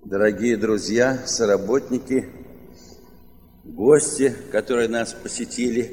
Дорогие друзья, соработники, гости, которые нас посетили,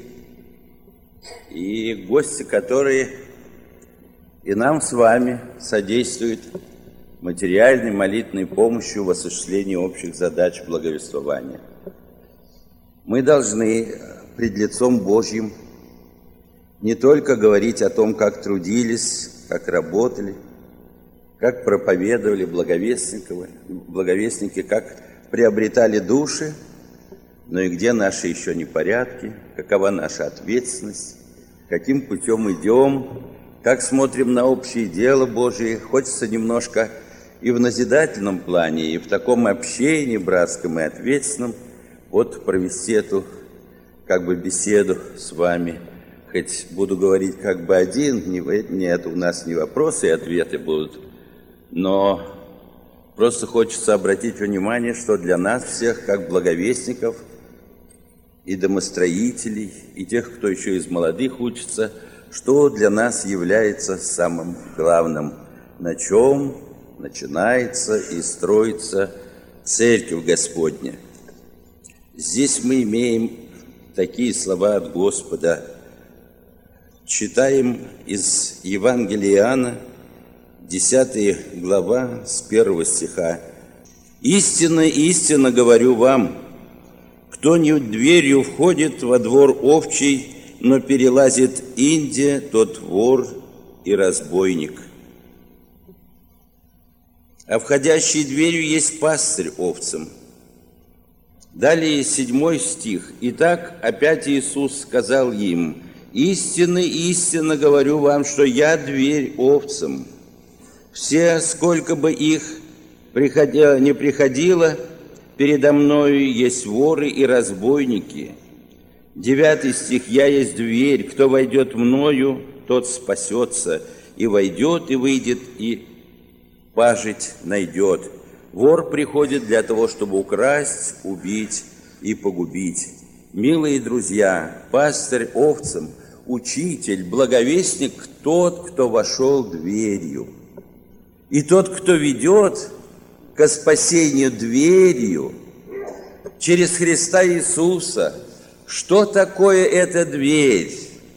и гости, которые и нам с вами содействуют материальной молитвенной помощью в осуществлении общих задач благовествования. Мы должны пред лицом Божьим не только говорить о том, как трудились, как работали, как проповедовали благовестники, как приобретали души, но и где наши еще непорядки, какова наша ответственность, каким путем идем, как смотрим на общее дело Божие. Хочется немножко и в назидательном плане, и в таком общении братском и ответственном провести эту беседу с вами. Хоть буду говорить один, нет, у нас не вопросы и ответы будут, но просто хочется обратить внимание, что для нас всех, как благовестников и домостроителей, и тех, кто еще из молодых учится, что для нас является самым главным, на чем начинается и строится Церковь Господня. Здесь мы имеем такие слова от Господа. Читаем из Евангелия Иоанна, 10 глава, с 1 стиха. «Истинно, истинно говорю вам, кто не дверью входит во двор овчий, но перелазит инде, тот вор и разбойник. А входящий дверью есть пастырь овцам». Далее 7 стих. «Итак, опять Иисус сказал им: истинно, истинно говорю вам, что я дверь овцам. Все, сколько бы их не приходило, передо мною есть воры и разбойники». 9 стих. «Я есть дверь, кто войдет мною, тот спасется, и войдет, и выйдет, и пажить найдет. Вор приходит для того, чтобы украсть, убить и погубить». Милые друзья, пастырь овцам, учитель, благовестник – тот, кто вошел дверью. И тот, кто ведет ко спасению дверью через Христа Иисуса. Что такое эта дверь?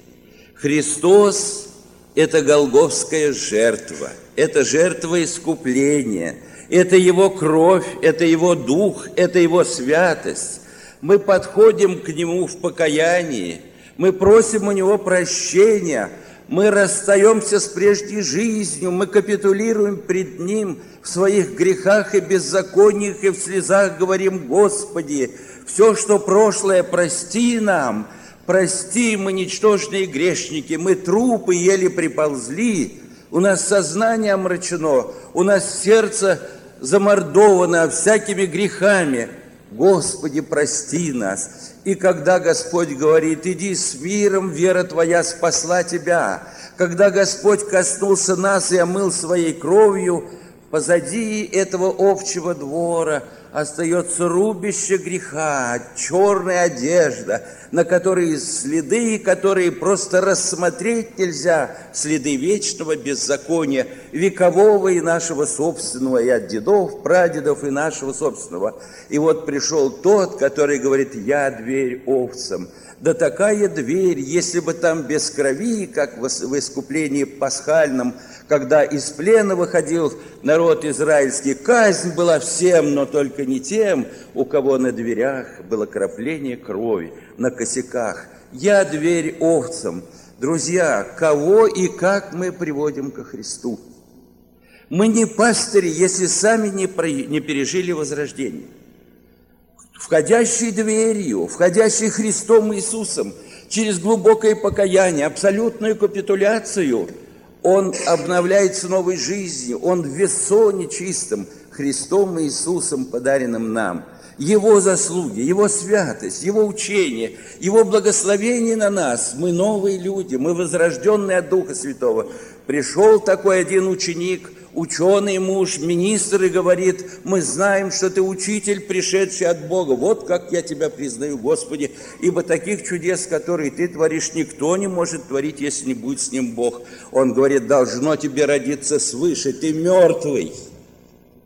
Христос – это голгофская жертва, это жертва искупления, это Его кровь, это Его Дух, это Его святость. Мы подходим к Нему в покаянии, мы просим у Него прощения, мы расстаемся с прежней жизнью, мы капитулируем пред Ним в своих грехах и беззакониях, и в слезах говорим: «Господи, все, что прошлое, прости нам, прости, мы ничтожные грешники, мы трупы еле приползли, у нас сознание омрачено, у нас сердце замордовано всякими грехами. Господи, прости нас». И когда Господь говорит: «Иди с миром, вера твоя спасла тебя», когда Господь коснулся нас и омыл своей кровью, позади этого овчего двора остается рубище греха, черная одежда, на которой следы, которые просто рассмотреть нельзя, следы вечного беззакония, векового и нашего собственного, и от дедов, прадедов, и нашего собственного. И вот пришел тот, который говорит: «Я дверь овцам». Да такая дверь, если бы там без крови, как в искуплении пасхальном, когда из плена выходил народ израильский, казнь была всем, но только не тем, у кого на дверях было крапление крови, на косяках. «Я дверь овцам». Друзья, кого и как мы приводим ко Христу? Мы не пастыри, если сами не пережили возрождение. Входящий дверью, входящий Христом Иисусом, через глубокое покаяние, абсолютную капитуляцию, он обновляется новой жизнью, он в весоне чистом, Христом Иисусом, подаренным нам. Его заслуги, Его святость, Его учение, Его благословение на нас. Мы новые люди, мы возрожденные от Духа Святого. Пришел такой один ученик, ученый муж, министр, и говорит: «Мы знаем, что ты учитель, пришедший от Бога. Вот как я тебя признаю, Господи, ибо таких чудес, которые ты творишь, никто не может творить, если не будет с ним Бог». Он говорит: «Должно тебе родиться свыше, ты мертвый.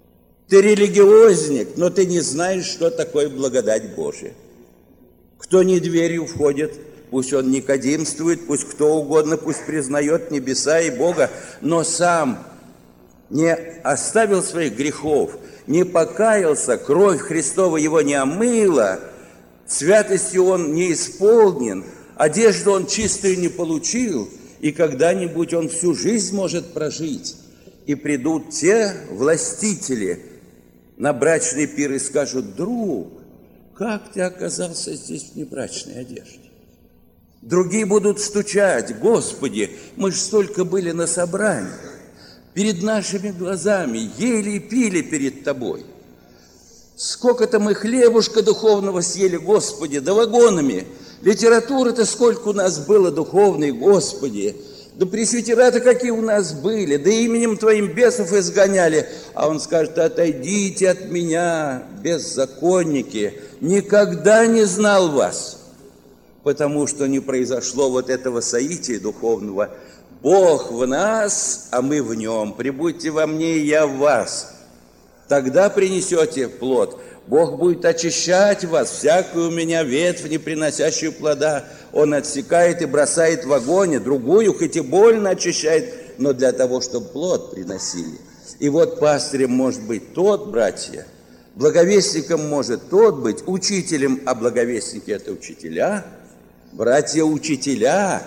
Ты религиозник, но ты не знаешь, что такое благодать Божия. Кто не дверью входит, пусть он никодимствует, пусть кто угодно, пусть признает небеса и Бога, но сам не оставил своих грехов, не покаялся, кровь Христова его не омыла, святостью он не исполнен, одежду он чистую не получил, и когда-нибудь он всю жизнь может прожить. И придут те властители на брачный пир и скажут: друг, как ты оказался здесь в небрачной одежде? Другие будут стучать: Господи, мы ж столько были на собрании, перед нашими глазами ели и пили перед Тобой. Сколько-то мы хлебушка духовного съели, Господи, да вагонами. Литературы-то сколько у нас было духовной, Господи. Да пресвитера-то какие у нас были, да именем Твоим бесов изгоняли. А он скажет: отойдите от меня, беззаконники, никогда не знал вас. Потому что не произошло вот этого соития духовного. Бог в нас, а мы в нем. Прибудьте во мне, и я в вас. Тогда принесете плод. Бог будет очищать вас. Всякую у меня ветвь, не приносящую плода, Он отсекает и бросает в огонь, другую, хоть и больно очищает, но для того, чтобы плод приносили. И вот пастырем может быть тот, братья, благовестником может тот быть, учителем, а благовестники – это учителя, братья – учителя.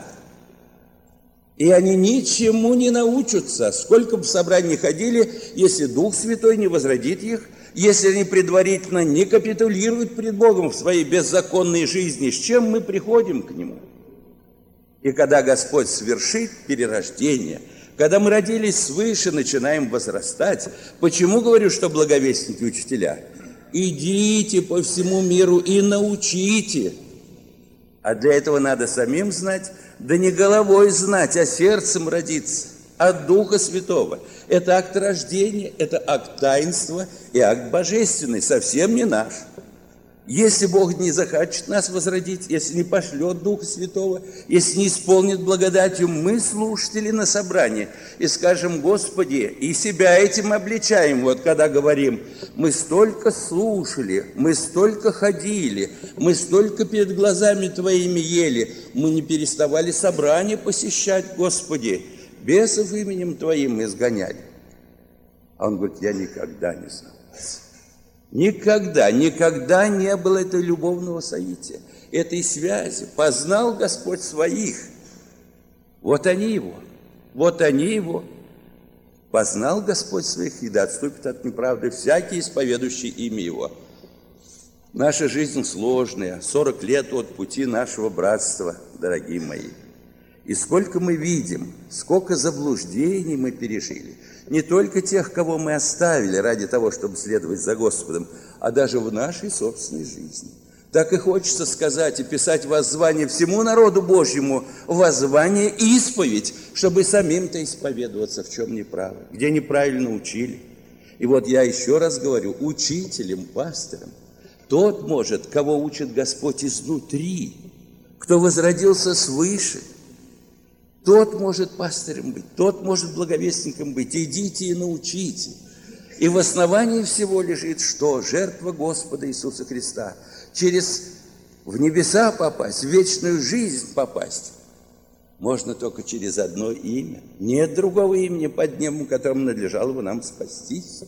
И они ничему не научатся, сколько бы в собрании ни ходили, если Дух Святой не возродит их, если они предварительно не капитулируют пред Богом в своей беззаконной жизни, с чем мы приходим к Нему. И когда Господь совершит перерождение, когда мы родились свыше, начинаем возрастать, почему говорю, что благовестники учителя? Идите по всему миру и научите. А для этого надо самим знать, да не головой знать, а сердцем родиться от Духа Святого. Это акт рождения, это акт таинства и акт божественный, совсем не наш. Если Бог не захочет нас возродить, если не пошлет Духа Святого, если не исполнит благодатью, мы, слушатели на собрании, и скажем: Господи, и себя этим обличаем, вот когда говорим: мы столько слушали, мы столько ходили, мы столько перед глазами Твоими ели, мы не переставали собрание посещать, Господи, бесов именем Твоим изгоняли. А Он говорит: я никогда не знал вас. Никогда не было этого любовного соития, этой связи. Познал Господь своих. Вот они его. Познал Господь своих, и да отступит от неправды всякий, исповедующий имя Его. Наша жизнь сложная, 40 лет от пути нашего братства, дорогие мои. И сколько мы видим, сколько заблуждений мы пережили. Не только тех, кого мы оставили ради того, чтобы следовать за Господом, а даже в нашей собственной жизни. Так и хочется сказать и писать воззвание всему народу Божьему, воззвание и исповедь, чтобы самим-то исповедоваться, в чем неправы, где неправильно учили. И вот я еще раз говорю: учителем, пастырем тот может, кого учит Господь изнутри, кто возродился свыше. Тот может пастырем быть, тот может благовестником быть. Идите и научите. И в основании всего лежит что? Жертва Господа Иисуса Христа. В небеса попасть, в вечную жизнь попасть можно только через одно имя. Нет другого имени под небом, которым надлежало бы нам спастись.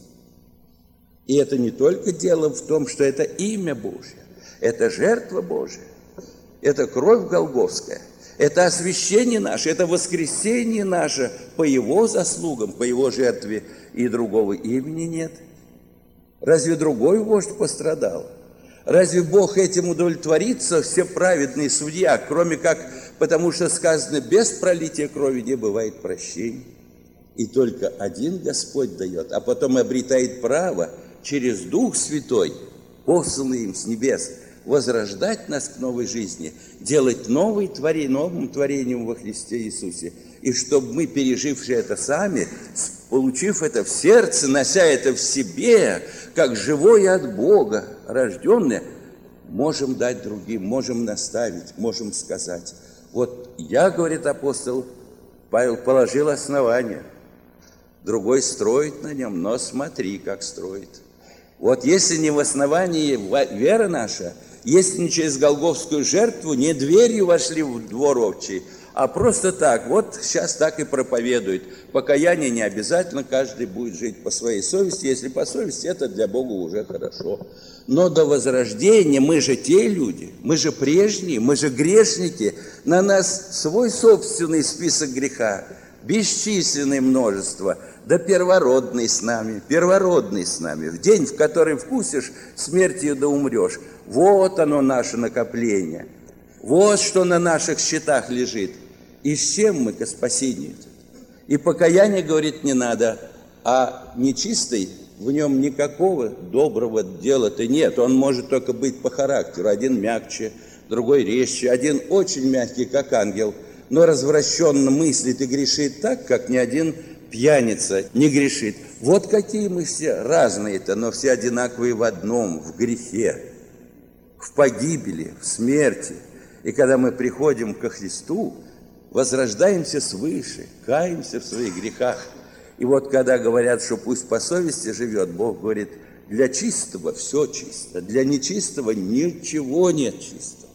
И это не только дело в том, что это имя Божье, это жертва Божья, это кровь Голгофская. Это освящение наше, это воскресение наше по Его заслугам, по Его жертве, и другого имени нет. Разве другой вождь пострадал? Разве Бог этим удовлетворится, всеправедный судья, кроме как, потому что сказано: без пролития крови не бывает прощения. И только один Господь дает, а потом обретает право через Дух Святой, посланный им с небес, возрождать нас к новой жизни, делать новым творением во Христе Иисусе. И чтобы мы, пережившие это сами, получив это в сердце, нося это в себе, как живое от Бога, рожденное, можем дать другим, можем наставить, можем сказать: вот я, говорит апостол Павел, положил основание. другой строит на нем, но смотри, как строит. Вот если не в основании вера наша, если не через голгофскую жертву, не дверью вошли в двор овчий, а просто так, вот сейчас так и проповедует. Покаяние не обязательно, каждый будет жить по своей совести. Если по совести, это для Бога уже хорошо. Но до возрождения мы же те люди, мы же прежние, мы же грешники. На нас свой собственный список греха, бесчисленное множество. Да первородный с нами, первородный с нами. В день, в который вкусишь, смертью да умрешь. Вот оно наше накопление. Вот что на наших счетах лежит. И с чем мы ко спасению? И покаяние, говорит, не надо, а нечистый, в нем никакого доброго дела-то нет. Он может только быть по характеру. Один мягче, другой резче, один очень мягкий, как ангел, но развращенно мыслит и грешит так, как ни один пьяница не грешит. Вот какие мы все разные-то, но все одинаковые в одном, в грехе, в погибели, в смерти. И когда мы приходим ко Христу, возрождаемся свыше, каемся в своих грехах. И вот когда говорят, что пусть по совести живет, Бог говорит, для чистого все чисто, для нечистого ничего нет чистого.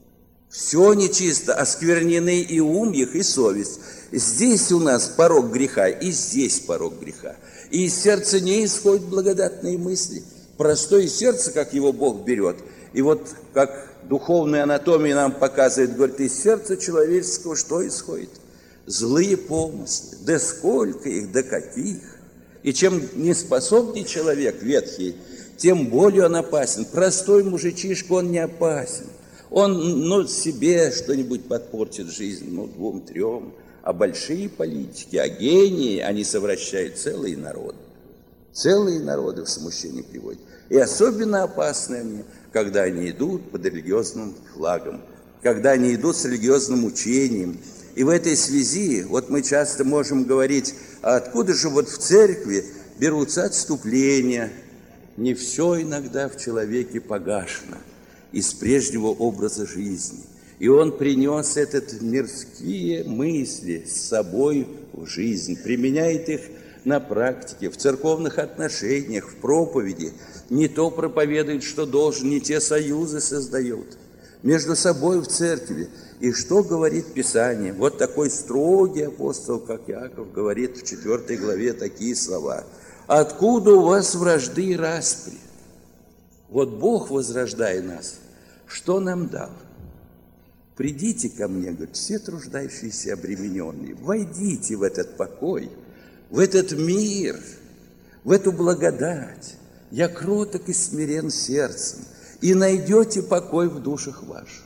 Все нечисто, осквернены и ум их, и совесть. Здесь у нас порок греха, и здесь порок греха. И из сердца не исходят благодатные мысли. Простое сердце, как его Бог берет. И вот как духовная анатомия нам показывает, говорит, из сердца человеческого что исходит? Злые помыслы. Да сколько их, да каких. И чем неспособнее человек, ветхий, тем более он опасен. Простой мужичишка, он не опасен. Он, себе что-нибудь подпортит жизнь, двум-трем. А большие политики, а гении, они совращают целые народы. Целые народы в смущение приводят. И особенно опасны они, когда они идут под религиозным флагом, когда они идут с религиозным учением. И в этой связи, вот мы часто можем говорить, а откуда же вот в церкви берутся отступления? Не все иногда в человеке погашено из прежнего образа жизни. И он принес этот мирские мысли с собой в жизнь, применяет их на практике, в церковных отношениях, в проповеди. Не то проповедует, что должен, не те союзы создает между собой в церкви. И что говорит Писание? Вот такой строгий апостол, как Иаков, говорит в 4 главе такие слова. «Откуда у вас вражды и распри?» Вот Бог, возрождая нас, что нам дал? «Придите ко мне, говорит, все труждающиеся и обремененные, войдите в этот покой, в этот мир, в эту благодать. Я кроток и смирен сердцем, и найдете покой в душах ваших».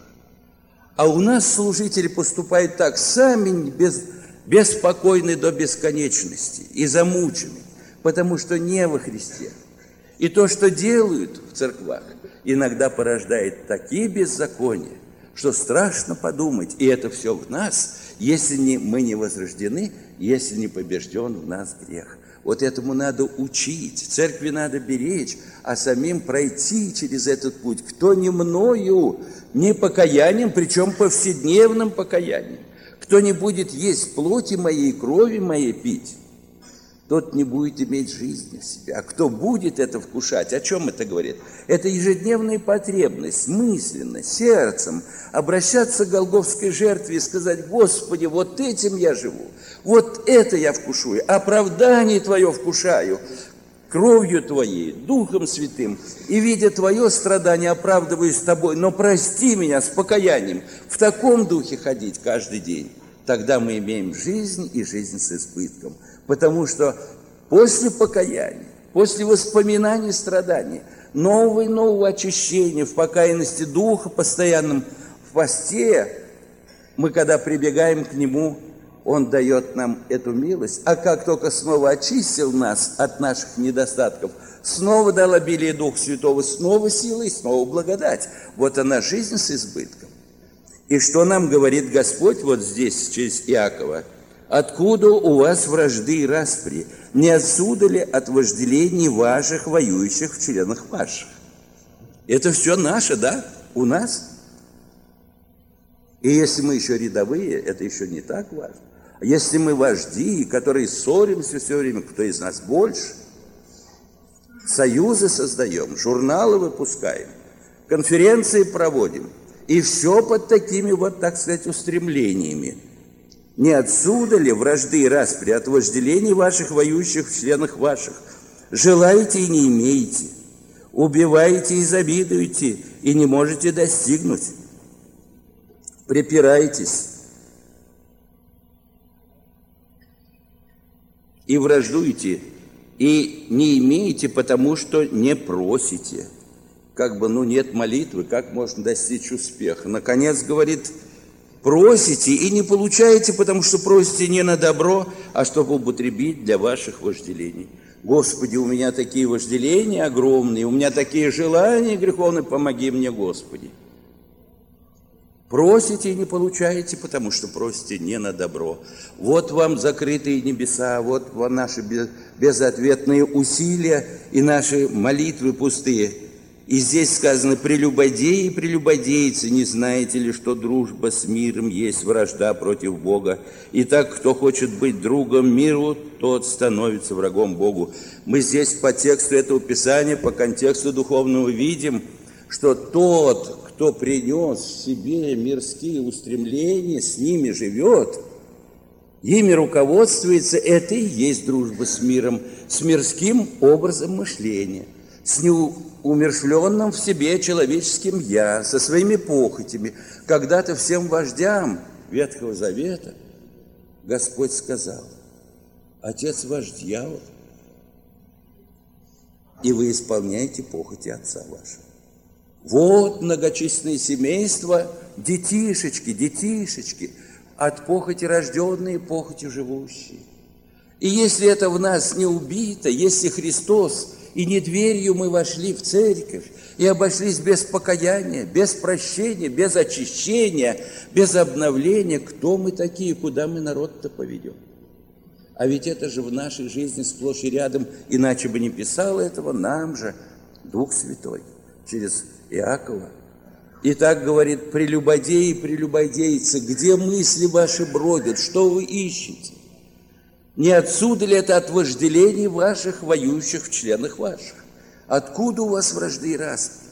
А у нас служители поступают так, сами беспокойны до бесконечности и замучены, потому что не во Христе. И то, что делают в церквах, иногда порождает такие беззакония, что страшно подумать, и это все в нас, если мы не возрождены, если не побежден в нас грех. Вот этому надо учить, церкви надо беречь, а самим пройти через этот путь. Кто не мною, не покаянием, причем повседневным покаянием. Кто не будет есть плоти моей, крови моей пить, тот не будет иметь жизни в себе. А кто будет это вкушать, о чем это говорит? Это ежедневная потребность, мысленно, сердцем, обращаться к голгофской жертве и сказать: Господи, вот этим я живу, вот это я вкушаю, оправдание Твое вкушаю, кровью Твоей, Духом Святым, и, видя Твое страдание, оправдываюсь Тобой, но прости меня с покаянием. В таком духе ходить каждый день. Тогда мы имеем жизнь и жизнь с избытком. Потому что после покаяния, после воспоминаний страданий, нового очищения, в покаянности Духа постоянном, в посте, мы, когда прибегаем к Нему, Он дает нам эту милость. А как только снова очистил нас от наших недостатков, снова дал обилие Духа Святого, снова сила и снова благодать. Вот она, жизнь с избытком. И что нам говорит Господь вот здесь, через Иакова? «Откуда у вас вражды и распри? Не отсюда ли от вожделений ваших, воюющих в членах ваших?» Это все наше, да? У нас. И если мы еще рядовые, это еще не так важно. Если мы вожди, которые ссоримся все время, кто из нас больше, союзы создаем, журналы выпускаем, конференции проводим, и все под такими вот, так сказать, устремлениями. Не отсюда ли вражды и распри от вожделений ваших, воюющих в членах ваших? Желаете и не имеете, убиваете и завидуете, и не можете достигнуть. Припираетесь и враждуете, и не имеете, потому что не просите. Как бы, нет молитвы, как можно достичь успеха? Наконец, говорит, просите и не получаете, потому что просите не на добро, а чтобы употребить для ваших вожделений. Господи, у меня такие вожделения огромные, у меня такие желания греховные, помоги мне, Господи. Просите и не получаете, потому что просите не на добро. Вот вам закрытые небеса, вот вам наши безответные усилия и наши молитвы пустые. И здесь сказано: прелюбодеи и прелюбодейцы, не знаете ли, что дружба с миром есть вражда против Бога? Итак, кто хочет быть другом миру, тот становится врагом Богу. Мы здесь по тексту этого Писания, по контексту духовного видим, что тот, кто принес в себе мирские устремления, с ними живет, ими руководствуется, это и есть дружба с миром, с мирским образом мышления, с неумерщвленным в себе человеческим «я», со своими похотями. Когда-то всем вождям Ветхого Завета Господь сказал: «Отец ваш дьявол, и вы исполняете похоти отца вашего». Вот многочисленные семейства, детишечки, от похоти рожденные, похотью живущие. И если это в нас не убито, если Христос и не дверью мы вошли в церковь и обошлись без покаяния, без прощения, без очищения, без обновления, кто мы такие, куда мы народ-то поведем? А ведь это же в нашей жизни сплошь и рядом, иначе бы не писал этого нам же Дух Святой через Иакова. И так говорит: прелюбодеи и прелюбодейцы, где мысли ваши бродят, что вы ищете? Не отсюда ли это от вожделений ваших, воюющих в членах ваших? Откуда у вас вражды и распри?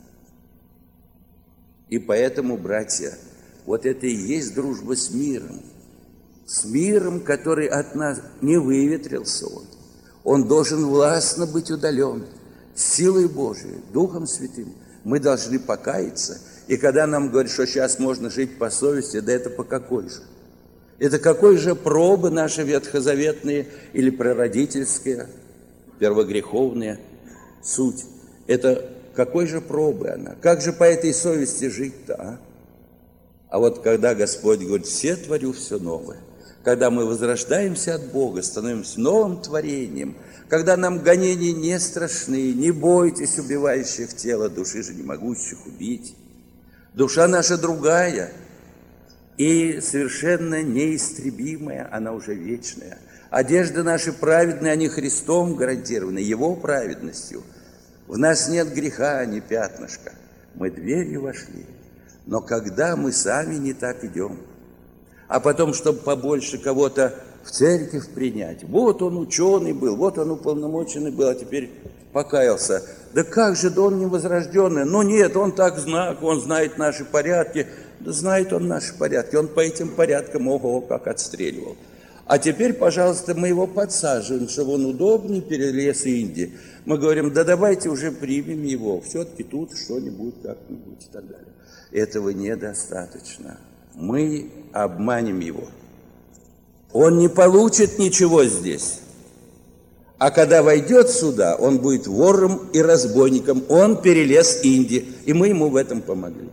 И поэтому, братья, вот это и есть дружба с миром, который от нас не выветрился он. Он должен властно быть удален силой Божией, Духом Святым. Мы должны покаяться. И когда нам говорят, что сейчас можно жить по совести, да это по какой же? Это какой же пробы наши ветхозаветные или прародительские, первогреховные суть? Это какой же пробы она? Как же по этой совести жить-то, А вот когда Господь говорит: все творю все новое, когда мы возрождаемся от Бога, становимся новым творением, когда нам гонения не страшны, не бойтесь убивающих тело, души же не могущих убить. Душа наша другая и совершенно неистребимая, она уже вечная. Одежды наши праведные, они Христом гарантированы, Его праведностью. В нас нет греха, ни пятнышка. Мы дверью вошли. Но когда мы сами не так идем, а потом, чтобы побольше кого-то в церковь принять. Вот он ученый был, вот он уполномоченный был, а теперь покаялся. Да как же, да он невозрожденный. Ну нет, он так знак, он знает наши порядки. Да знает он наши порядки, он по этим порядкам, ого, как отстреливал. А теперь, пожалуйста, мы его подсаживаем, чтобы он удобнее перелез Индии. Мы говорим: да давайте уже примем его, все-таки тут что-нибудь, как-нибудь и так далее. Этого недостаточно. Мы обманем его. Он не получит ничего здесь. А когда войдет сюда, он будет вором и разбойником. Он перелез Индии, и мы ему в этом помогли.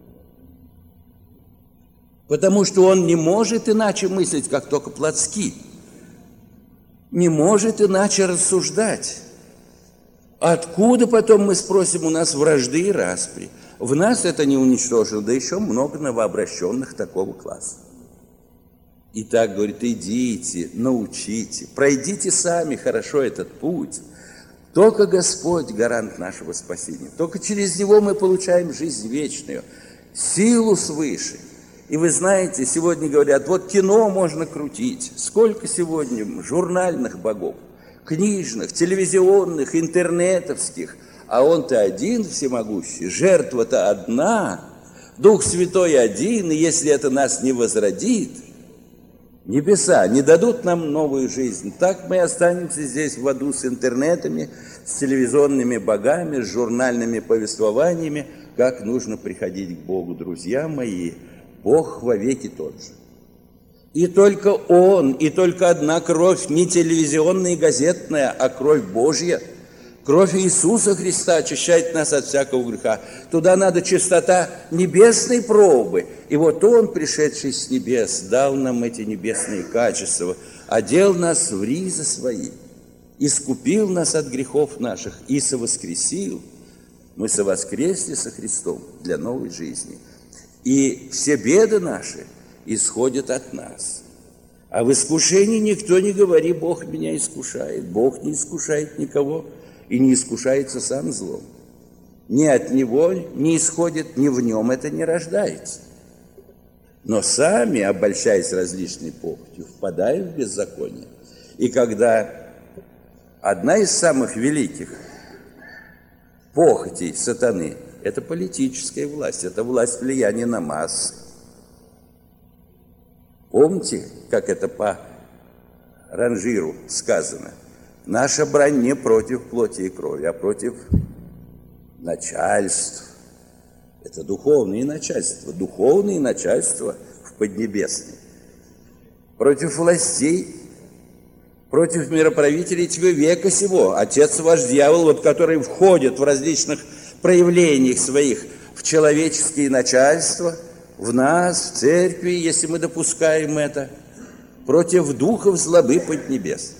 Потому что он не может иначе мыслить, как только плотски. Не может иначе рассуждать. Откуда потом, мы спросим, у нас вражды и распри? В нас это не уничтожило, да еще много новообращенных такого класса. И так, говорит, идите, научите, пройдите сами хорошо этот путь. Только Господь гарант нашего спасения. Только через Него мы получаем жизнь вечную, силу свыше. И вы знаете, сегодня говорят, вот кино можно крутить. Сколько сегодня журнальных богов, книжных, телевизионных, интернетовских. А он-то один всемогущий, жертва-то одна, Дух Святой один, и если это нас не возродит, небеса не дадут нам новую жизнь. Так мы останемся здесь в аду с интернетами, с телевизионными богами, с журнальными повествованиями, как нужно приходить к Богу, друзья мои. Бог вовеки тот же. И только Он, и только одна кровь, не телевизионная и газетная, а кровь Божья. Кровь Иисуса Христа очищает нас от всякого греха. Туда надо чистота небесной пробы. И вот Он, пришедший с небес, дал нам эти небесные качества, одел нас в ризы свои, искупил нас от грехов наших и совоскресил. Мы совоскресли со Христом для новой жизни. И все беды наши исходят от нас. А в искушении никто не говори, Бог меня искушает. Бог не искушает никого и не искушается сам злом. Ни от Него не исходит, ни в Нем это не рождается. Но сами, обольщаясь различной похотью, впадаем в беззаконие. И когда одна из самых великих похотей сатаны – это политическая власть, это власть влияния на массы. Помните, как это по ранжиру сказано? Наша брань не против плоти и крови, а против начальств. Это духовные начальства в Поднебесной. Против властей, против мироправителей века сего. Отец ваш дьявол, вот, который входит в различных проявлениях своих в человеческие начальства, в нас, в церкви, если мы допускаем это, против духов злобы поднебесных.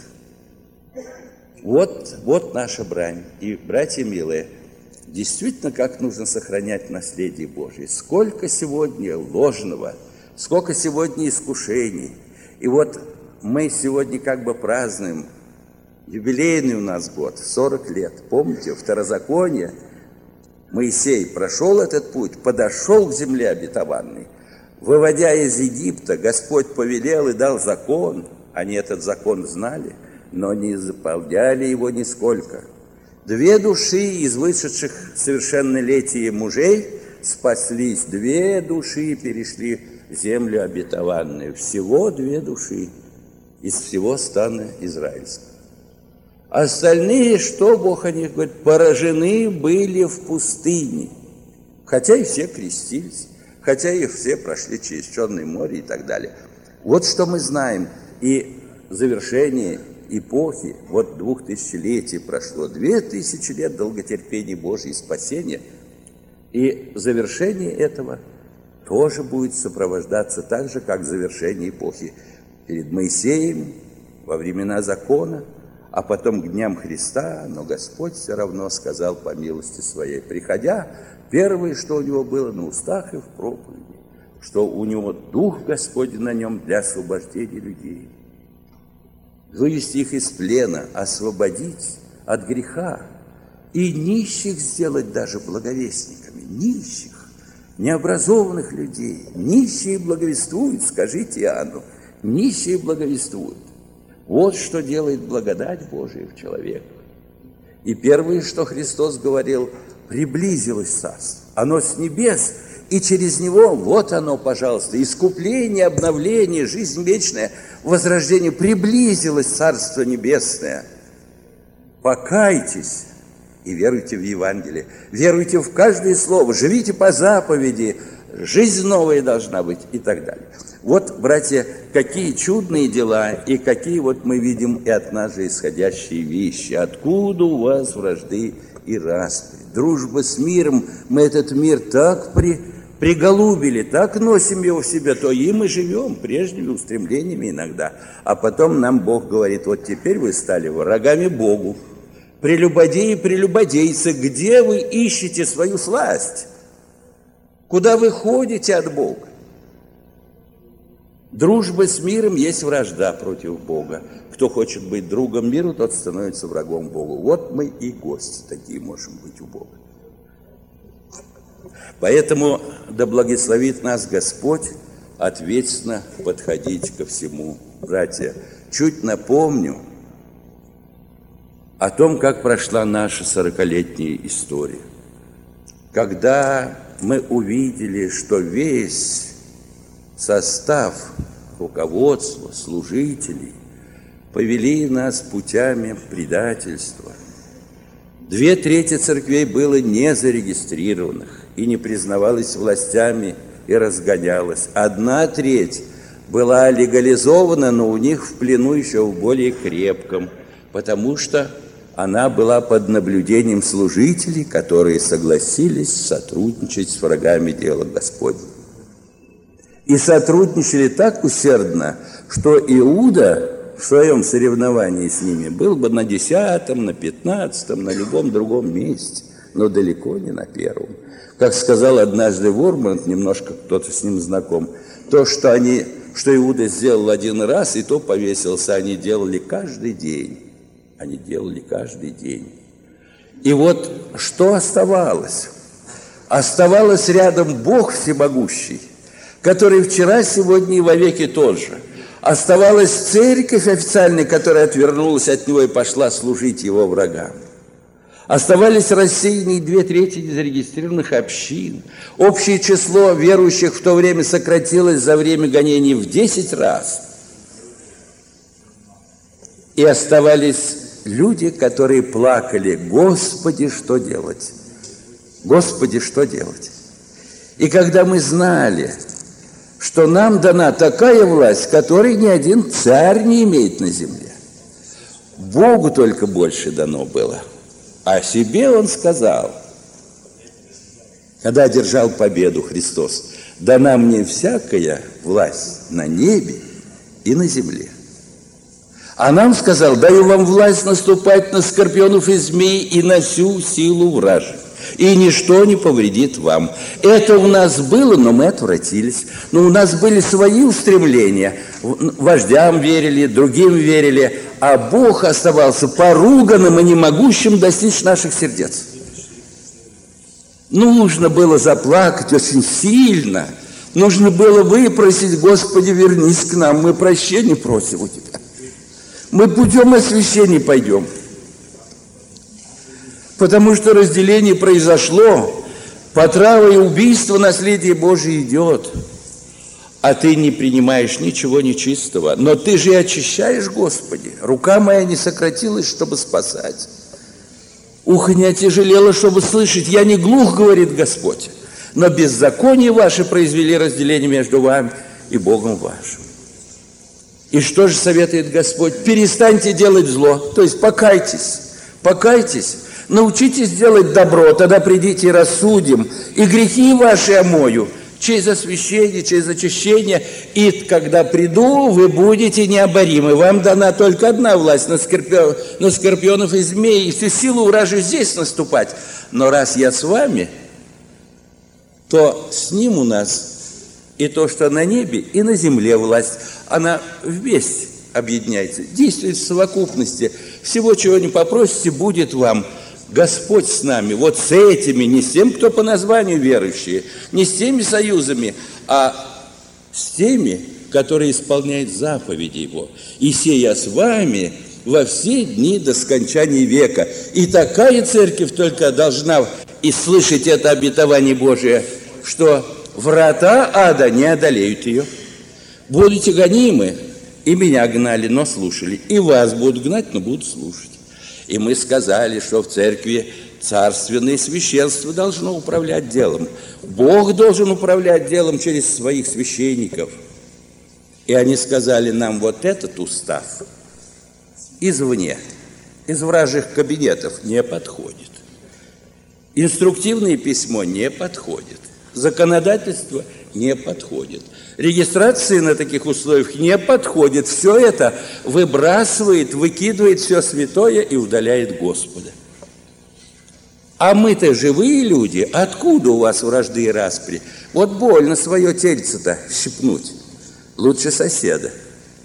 Вот наша брань. И, братья милые, действительно, как нужно сохранять наследие Божие. Сколько сегодня ложного, сколько сегодня искушений. И вот мы сегодня как бы празднуем юбилейный у нас год, 40 лет. Помните, Второзаконие, Моисей прошел этот путь, подошел к земле обетованной. Выводя из Египта, Господь повелел и дал закон. Они этот закон знали, но не заполняли его нисколько. 2 души из вышедших совершеннолетия мужей спаслись, 2 души перешли в землю обетованную. Всего 2 души из всего стана израильского. Остальные, что Бог о них говорит, поражены были в пустыне. Хотя и все крестились, хотя и все прошли через Черное море и так далее. Вот что мы знаем. И завершение эпохи, вот 2000-летие прошло, 2000 лет долготерпения Божьего и спасения. И завершение этого тоже будет сопровождаться так же, как завершение эпохи перед Моисеем во времена закона, а потом к дням Христа, но Господь все равно сказал по милости своей, приходя, первое, что у него было на устах и в проповеди, что у него Дух Господень на нем для освобождения людей, вывести их из плена, освободить от греха и нищих сделать даже благовестниками, нищих, необразованных людей. Нищие благовествуют, скажите Иоанну, нищие благовествуют. Вот что делает благодать Божия в человеке. И первое, что Христос говорил, приблизилось царство. Оно с небес, и через него, вот оно, пожалуйста, искупление, обновление, жизнь вечная, возрождение. Приблизилось Царство Небесное. Покайтесь и веруйте в Евангелие. Веруйте в каждое слово, живите по заповеди, жизнь новая должна быть и так далее. Вот, братья, какие чудные дела, и какие вот мы видим и от нас же исходящие вещи. Откуда у вас вражды и распри? Дружба с миром, мы этот мир так приголубили, так носим его в себе, то им и живем прежними устремлениями иногда. А потом нам Бог говорит, вот теперь вы стали врагами Богу. Прелюбодеи, прелюбодейцы, где вы ищете свою сласть? Куда вы ходите от Бога? Дружба с миром есть вражда против Бога. Кто хочет быть другом миру, тот становится врагом Богу. Вот мы и гости такие можем быть у Бога. Поэтому да благословит нас Господь ответственно подходить ко всему. Братья, чуть напомню о том, как прошла наша 40-летняя история. Когда мы увидели, что весь состав руководства, служителей повели нас путями предательства. 2/3 церквей было не зарегистрированных и не признавалось властями и разгонялось. 1/3 была легализована, но у них в плену еще в более крепком, потому что она была под наблюдением служителей, которые согласились сотрудничать с врагами дела Господня. И сотрудничали так усердно, что Иуда в своем соревновании с ними был бы на 10-м, на 15-м, на любом другом месте, но далеко не на первом. Как сказал однажды Вормонт, немножко кто-то с ним знаком, то, что Иуда сделал один раз, и то повесился, они делали каждый день. Они делали каждый день. И вот что оставалось? Оставалось рядом Бог всемогущий, который вчера, сегодня и вовеки тот же. Оставалась церковь официальная, которая отвернулась от него и пошла служить его врагам. Оставались рассеянные 2/3 незарегистрированных общин. Общее число верующих в то время сократилось за время гонений в 10 раз. И оставались люди, которые плакали: «Господи, что делать? Господи, что делать?» И когда мы знали, что нам дана такая власть, которой ни один царь не имеет на земле, Богу только больше дано было. О себе Он сказал, когда одержал победу Христос: «Дана мне всякая власть на небе и на земле». А нам сказал: «Даю вам власть наступать на скорпионов и змей и на всю силу вражью, и ничто не повредит вам». Это у нас было, но мы отвратились. Но у нас были свои устремления. Вождям верили, другим верили, а Бог оставался поруганным и не могущим достичь наших сердец. Нужно было заплакать очень сильно. Нужно было выпросить: «Господи, вернись к нам, мы прощения просим у Тебя. Мы путем освящения пойдем». Потому что разделение произошло, потрава и убийство наследия Божие идет, а ты не принимаешь ничего нечистого. Но ты же и очищаешь, Господи. Рука моя не сократилась, чтобы спасать. Ухо не отяжелело, чтобы слышать. Я не глух, говорит Господь, но беззаконие ваши произвели разделение между вами и Богом вашим. И что же советует Господь? Перестаньте делать зло, то есть покайтесь, покайтесь. Научитесь делать добро, тогда придите и рассудим, и грехи ваши омою, через освящение, через очищение. И когда приду, вы будете необоримы. Вам дана только одна власть на скорпионов и змей, и всю силу вражью здесь наступать. Но раз я с вами, то с ним у нас и то, что на небе, и на земле власть, она вместе объединяется, действует в совокупности. Всего, чего не попросите, будет вам. Господь с нами, вот с этими, не с тем, кто по названию верующие, не с теми союзами, а с теми, которые исполняют заповеди Его. «И сея с вами во все дни до скончания века». И такая церковь только должна и слышать это обетование Божие, что врата ада не одолеют ее. Будете гонимы, и меня гнали, но слушали, и вас будут гнать, но будут слушать. И мы сказали, что в церкви царственное священство должно управлять делом. Бог должен управлять делом через своих священников. И они сказали нам: вот этот устав извне, из вражьих кабинетов не подходит. Инструктивное письмо не подходит. Законодательство не подходит. Регистрация на таких условиях не подходит. Все это выбрасывает, выкидывает все святое и удаляет Господа. А мы-то живые люди. Откуда у вас вражды и распри? Вот больно свое тельце-то щипнуть. Лучше соседа.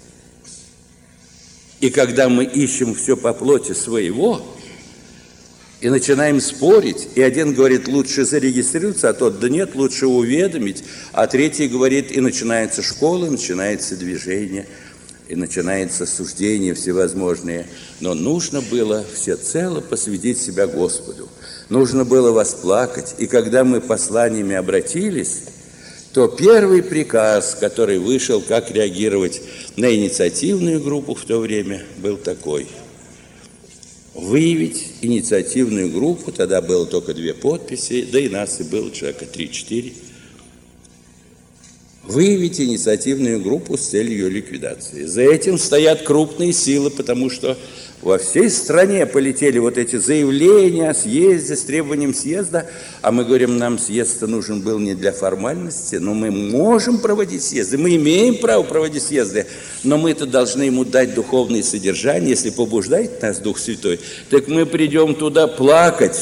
И когда мы ищем все по плоти своего, И начинаем спорить, и один говорит, лучше зарегистрироваться, а тот, да нет, лучше уведомить, а третий говорит, и начинается школа, и начинается движение, и начинается суждение всевозможные. Но нужно было всецело посвятить себя Господу, нужно было восплакать, и когда мы посланиями обратились, то первый приказ, который вышел, как реагировать на инициативную группу в то время, был такой: выявить инициативную группу, тогда было только 2 подписи, да и нас и было человека 3-4, выявить инициативную группу с целью ее ликвидации. За этим стоят крупные силы, потому что во всей стране полетели вот эти заявления о съезде с требованием съезда, а мы говорим, нам съезд нужен был не для формальности, но мы можем проводить съезды, мы имеем право проводить съезды, но мы-то должны ему дать духовное содержание, если побуждает нас Дух Святой, так мы придем туда плакать,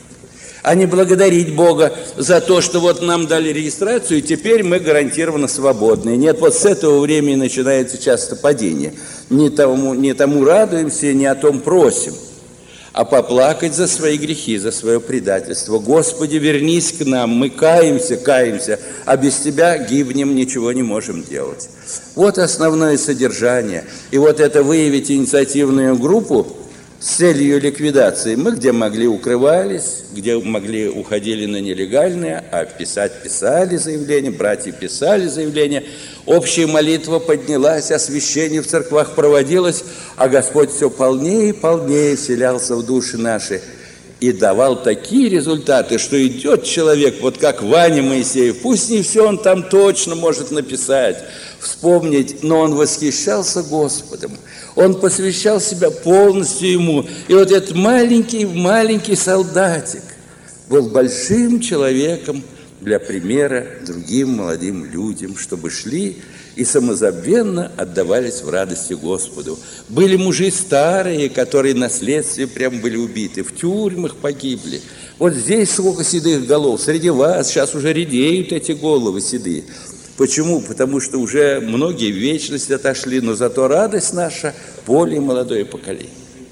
а не благодарить Бога за то, что вот нам дали регистрацию, и теперь мы гарантированно свободны. Нет, вот с этого времени начинается часто падение. Не тому радуемся, не о том просим, а поплакать за свои грехи, за свое предательство. Господи, вернись к нам, мы каемся, а без Тебя гибнем, ничего не можем делать. Вот основное содержание. И вот это выявить инициативную группу с целью ликвидации. Мы где могли укрывались, где могли уходили на нелегальные, а писали заявления, братья писали заявления. Общая молитва поднялась, освящение в церквах проводилось, а Господь все полнее и полнее вселялся в души наши и давал такие результаты, что идет человек, вот как Ваня Моисеев, пусть не все он там точно может написать, вспомнить, но он восхищался Господом, он посвящал себя полностью Ему. И вот этот маленький солдатик был большим человеком для примера другим молодым людям, чтобы шли и самозабвенно отдавались в радости Господу. Были мужи старые, которые на следствии прям были убиты, в тюрьмах погибли. Вот здесь сколько седых голов, среди вас сейчас уже редеют эти головы седые. Почему? Потому что уже многие в вечность отошли, но зато радость наша более молодое поколение.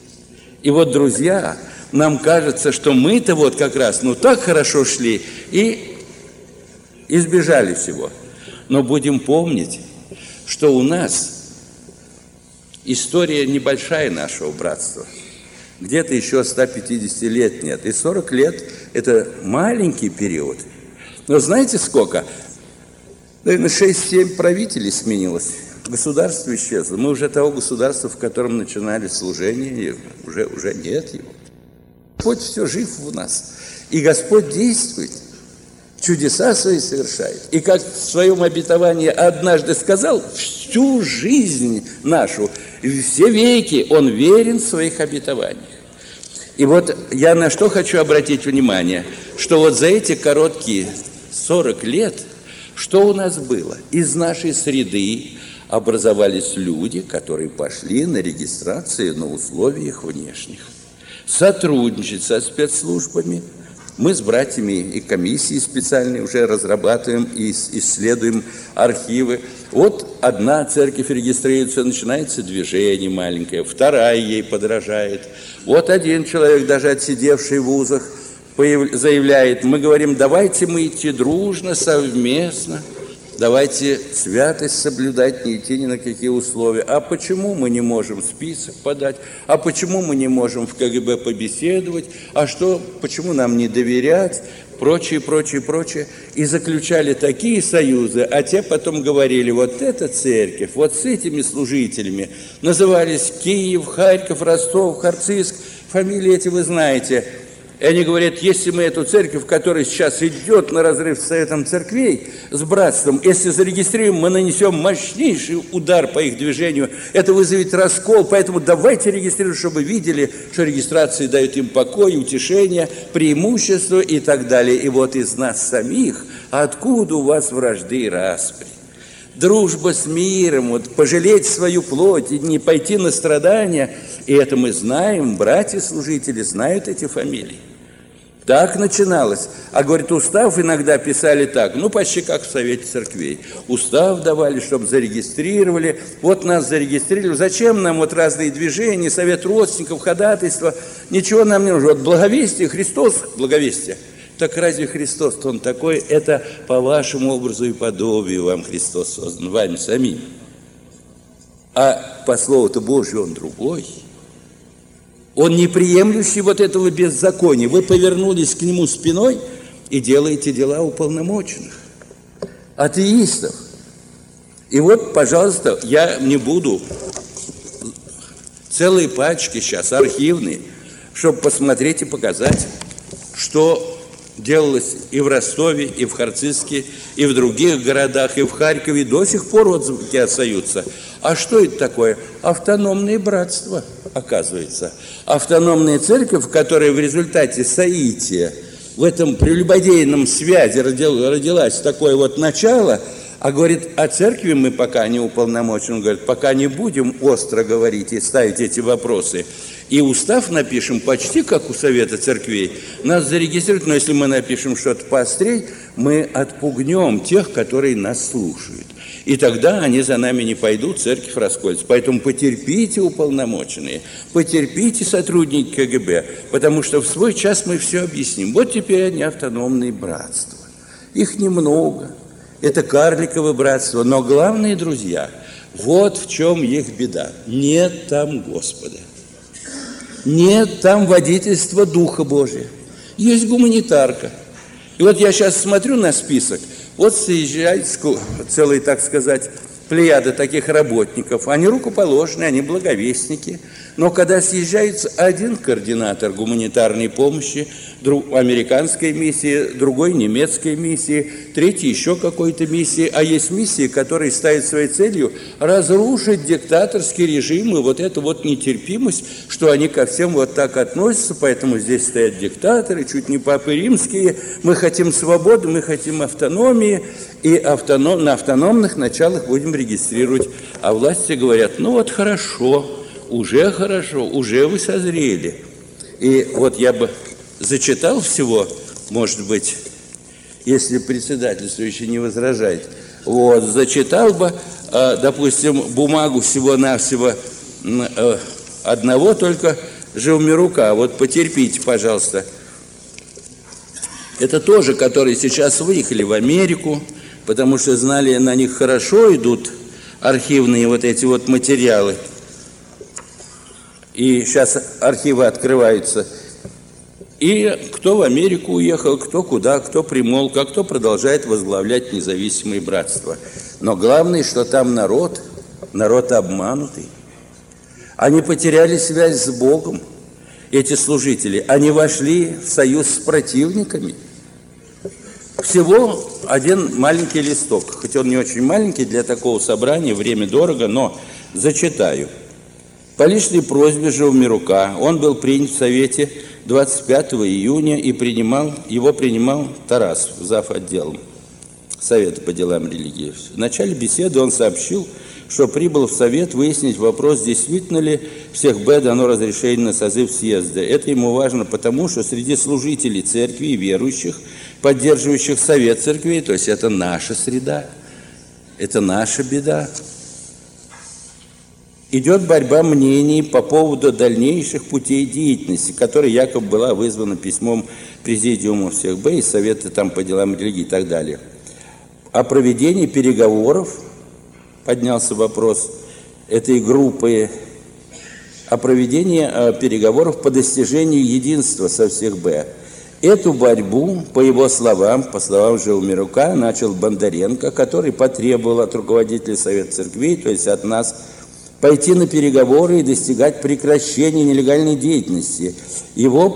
И вот, друзья, нам кажется, что мы-то вот как раз, так хорошо шли и избежали всего. Но будем помнить, что у нас история небольшая нашего братства. Где-то еще 150 лет нет. И 40 лет – это маленький период. Но знаете сколько? Наверное, 6-7 правителей сменилось. Государство исчезло. Мы уже того государства, в котором начинали служение, уже нет его. Господь все жив в нас. И Господь действует. Чудеса свои совершает. И как в своем обетовании однажды сказал, всю жизнь нашу, все веки Он верен в своих обетованиях. И вот я на что хочу обратить внимание, что вот за эти короткие 40 лет, что у нас было? Из нашей среды образовались люди, которые пошли на регистрацию на условиях внешних. Сотрудничать со спецслужбами. Мы с братьями и комиссии специальные уже разрабатываем и исследуем архивы. Вот одна церковь регистрируется, начинается движение маленькое, вторая ей подражает. Вот один человек, даже отсидевший в вузах, заявляет, мы говорим, давайте мы идти дружно, совместно, давайте святость соблюдать, не идти ни на какие условия. А почему мы не можем список подать? А почему мы не можем в КГБ побеседовать? А что, почему нам не доверять? Прочее. И заключали такие союзы, а те потом говорили, вот эта церковь, вот с этими служителями, назывались Киев, Харьков, Ростов, Харциск, фамилии эти вы знаете. И они говорят, если мы эту церковь, которая сейчас идет на разрыв с Советом Церквей, с братством, если зарегистрируем, мы нанесем мощнейший удар по их движению. Это вызовет раскол, поэтому давайте регистрируем, чтобы видели, что регистрация дает им покой, утешение, преимущество и так далее. И вот из нас самих, откуда у вас вражды и распри? Дружба с миром, вот пожалеть свою плоть и не пойти на страдания. И это мы знаем, братья-служители знают эти фамилии. Так начиналось. А, говорит, устав иногда писали так, ну, почти как в Совете Церквей. Устав давали, чтобы зарегистрировали. Вот нас зарегистрировали. Зачем нам вот разные движения, совет родственников, ходатайства? Ничего нам не нужно. Вот благовестие, Христос, благовестие. Так разве Христос-то Он такой? Это по вашему образу и подобию вам Христос создан, вами самим. А по слову-то Божию Он другой. Он не приемлющий вот этого беззакония. Вы повернулись к Нему спиной и делаете дела уполномоченных, атеистов. И вот, пожалуйста, я не буду целые пачки сейчас, архивные, чтобы посмотреть и показать, что делалось и в Ростове, и в Харциске, и в других городах, и в Харькове. До сих пор отзвуки остаются. А что это такое? Автономные братства, оказывается. Автономная церковь, которая в результате соития в этом прелюбодейном связи родилась такое вот начало, а говорит, о церкви мы пока не уполномочены, говорит, пока не будем остро говорить и ставить эти вопросы. И устав напишем почти как у Совета Церквей. Нас зарегистрируют, но если мы напишем что-то поострей, мы отпугнем тех, которые нас слушают. И тогда они за нами не пойдут, церковь расколется. Поэтому потерпите, уполномоченные, потерпите, сотрудники КГБ, потому что в свой час мы все объясним. Вот теперь они автономные братства. Их немного. Это карликовое братство. Но главные, друзья, вот в чем их беда. Нет там Господа. Нет там водительства Духа Божия. Есть гуманитарка. И вот я сейчас смотрю на список. Вот съезжает целый, так сказать, плеяда таких работников. Они рукоположные, они благовестники. Но когда съезжается один координатор гуманитарной помощи, американской миссии, другой немецкой миссии, третий еще какой-то миссии, а есть миссии, которые ставят своей целью разрушить диктаторский режим и вот эту вот нетерпимость, что они ко всем вот так относятся, поэтому здесь стоят диктаторы, чуть не папы римские, мы хотим свободы, мы хотим автономии, и на автономных началах будем регистрировать. А власти говорят, ну вот хорошо, уже вы созрели. И вот я бы зачитал всего, может быть, если председательствующий не возражает, вот, зачитал бы, допустим, бумагу всего-навсего одного только Живмирука. Вот потерпите, пожалуйста. Это тоже, которые сейчас выехали в Америку, потому что знали, на них хорошо идут архивные вот эти вот материалы. И сейчас архивы открываются. И кто в Америку уехал, кто куда, кто примолк, а кто продолжает возглавлять независимые братства. Но главное, что там народ обманутый. Они потеряли связь с Богом, эти служители. Они вошли в союз с противниками. Всего один маленький листок, хоть он не очень маленький для такого собрания, время дорого, но зачитаю. По личной просьбе Живмирука он был принят в Совете 25 июня и его принимал Тарас, зав. Отделом Совета по делам религии. В начале беседы он сообщил, что прибыл в Совет выяснить вопрос, действительно ли всех Б дано разрешение на созыв съезда. Это ему важно потому, что среди служителей церкви и верующих, поддерживающих Совет церквей, то есть это наша среда, это наша беда, идет борьба мнений по поводу дальнейших путей деятельности, которая якобы была вызвана письмом Президиума всех Б и Совета там по делам религии и так далее. О проведении переговоров поднялся вопрос этой группы, о проведении переговоров по достижению единства со всех Б. Эту борьбу, по его словам, по словам Живмирука, начал Бондаренко, который потребовал от руководителей Совета церквей, то есть от нас, пойти на переговоры и достигать прекращения нелегальной деятельности. Его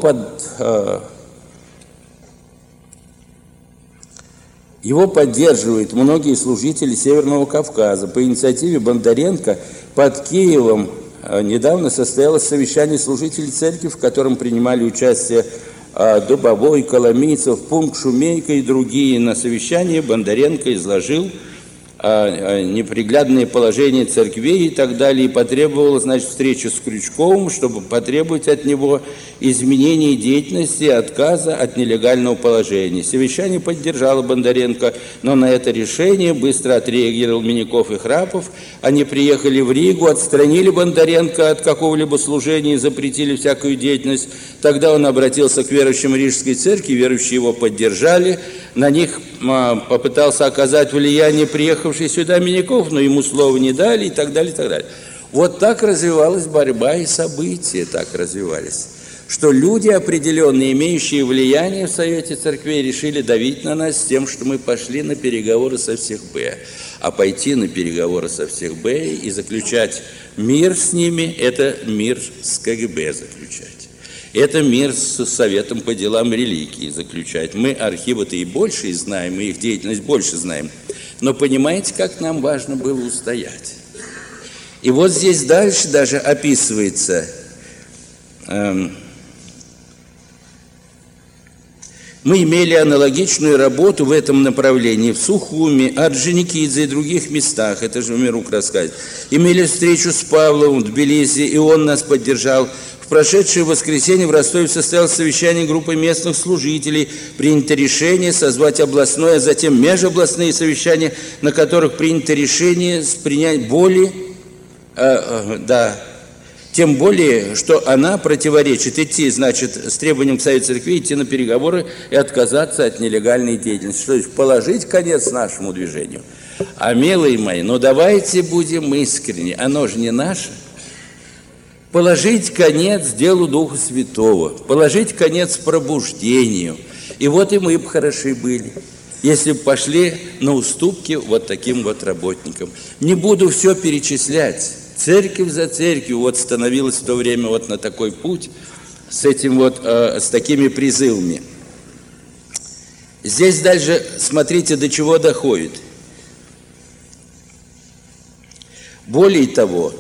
поддерживают многие служители Северного Кавказа. По инициативе Бондаренко под Киевом недавно состоялось совещание служителей церкви, в котором принимали участие Дубовой, Коломийцев, Пунк, Шумейко и другие. На совещании Бондаренко изложил неприглядное положение церквей и так далее, и потребовал, значит, встречу с Крючковым, чтобы потребовать от него изменения деятельности и отказа от нелегального положения. Совещание поддержало Бондаренко, но на это решение быстро отреагировал Миняков и Храпов. Они приехали в Ригу, отстранили Бондаренко от какого-либо служения и запретили всякую деятельность. Тогда он обратился к верующим Рижской церкви, верующие его поддержали. На них попытался оказать влияние приехавший сюда Миняков, но ему слова не дали и так далее, и так далее. Вот так развивалась борьба, и события так развивались, что люди, определенные, имеющие влияние в Совете Церквей, решили давить на нас тем, что мы пошли на переговоры со всех Б. А пойти на переговоры со всех Б и заключать мир с ними – это мир с КГБ заключать. Это мир с Советом по делам религии заключать. Мы архивы-то и больше знаем, мы их деятельность больше знаем. Но понимаете, как нам важно было устоять? И вот здесь дальше даже описывается мы имели аналогичную работу в этом направлении в Сухуми, Орджоникидзе и других местах, это же Мирук рассказывает. Имели встречу с Павловым в Тбилиси, и он нас поддержал. В прошедшее воскресенье в Ростове состоялось совещание группы местных служителей. Принято решение созвать областное, а затем межобластные совещания, на которых принято решение принять более, тем более, что она противоречит идти, значит, с требованием Совета Церкви идти на переговоры и отказаться от нелегальной деятельности. То есть положить конец нашему движению. А, милые мои, ну давайте будем искренни, оно же не наше. Положить конец делу Духа Святого, положить конец пробуждению. И вот и мы бы хороши были, если бы пошли на уступки вот таким вот работникам. Не буду все перечислять. Церковь за церковью вот становилась в то время вот на такой путь с этим вот, с такими призывами. Здесь дальше смотрите, до чего доходит. Более того,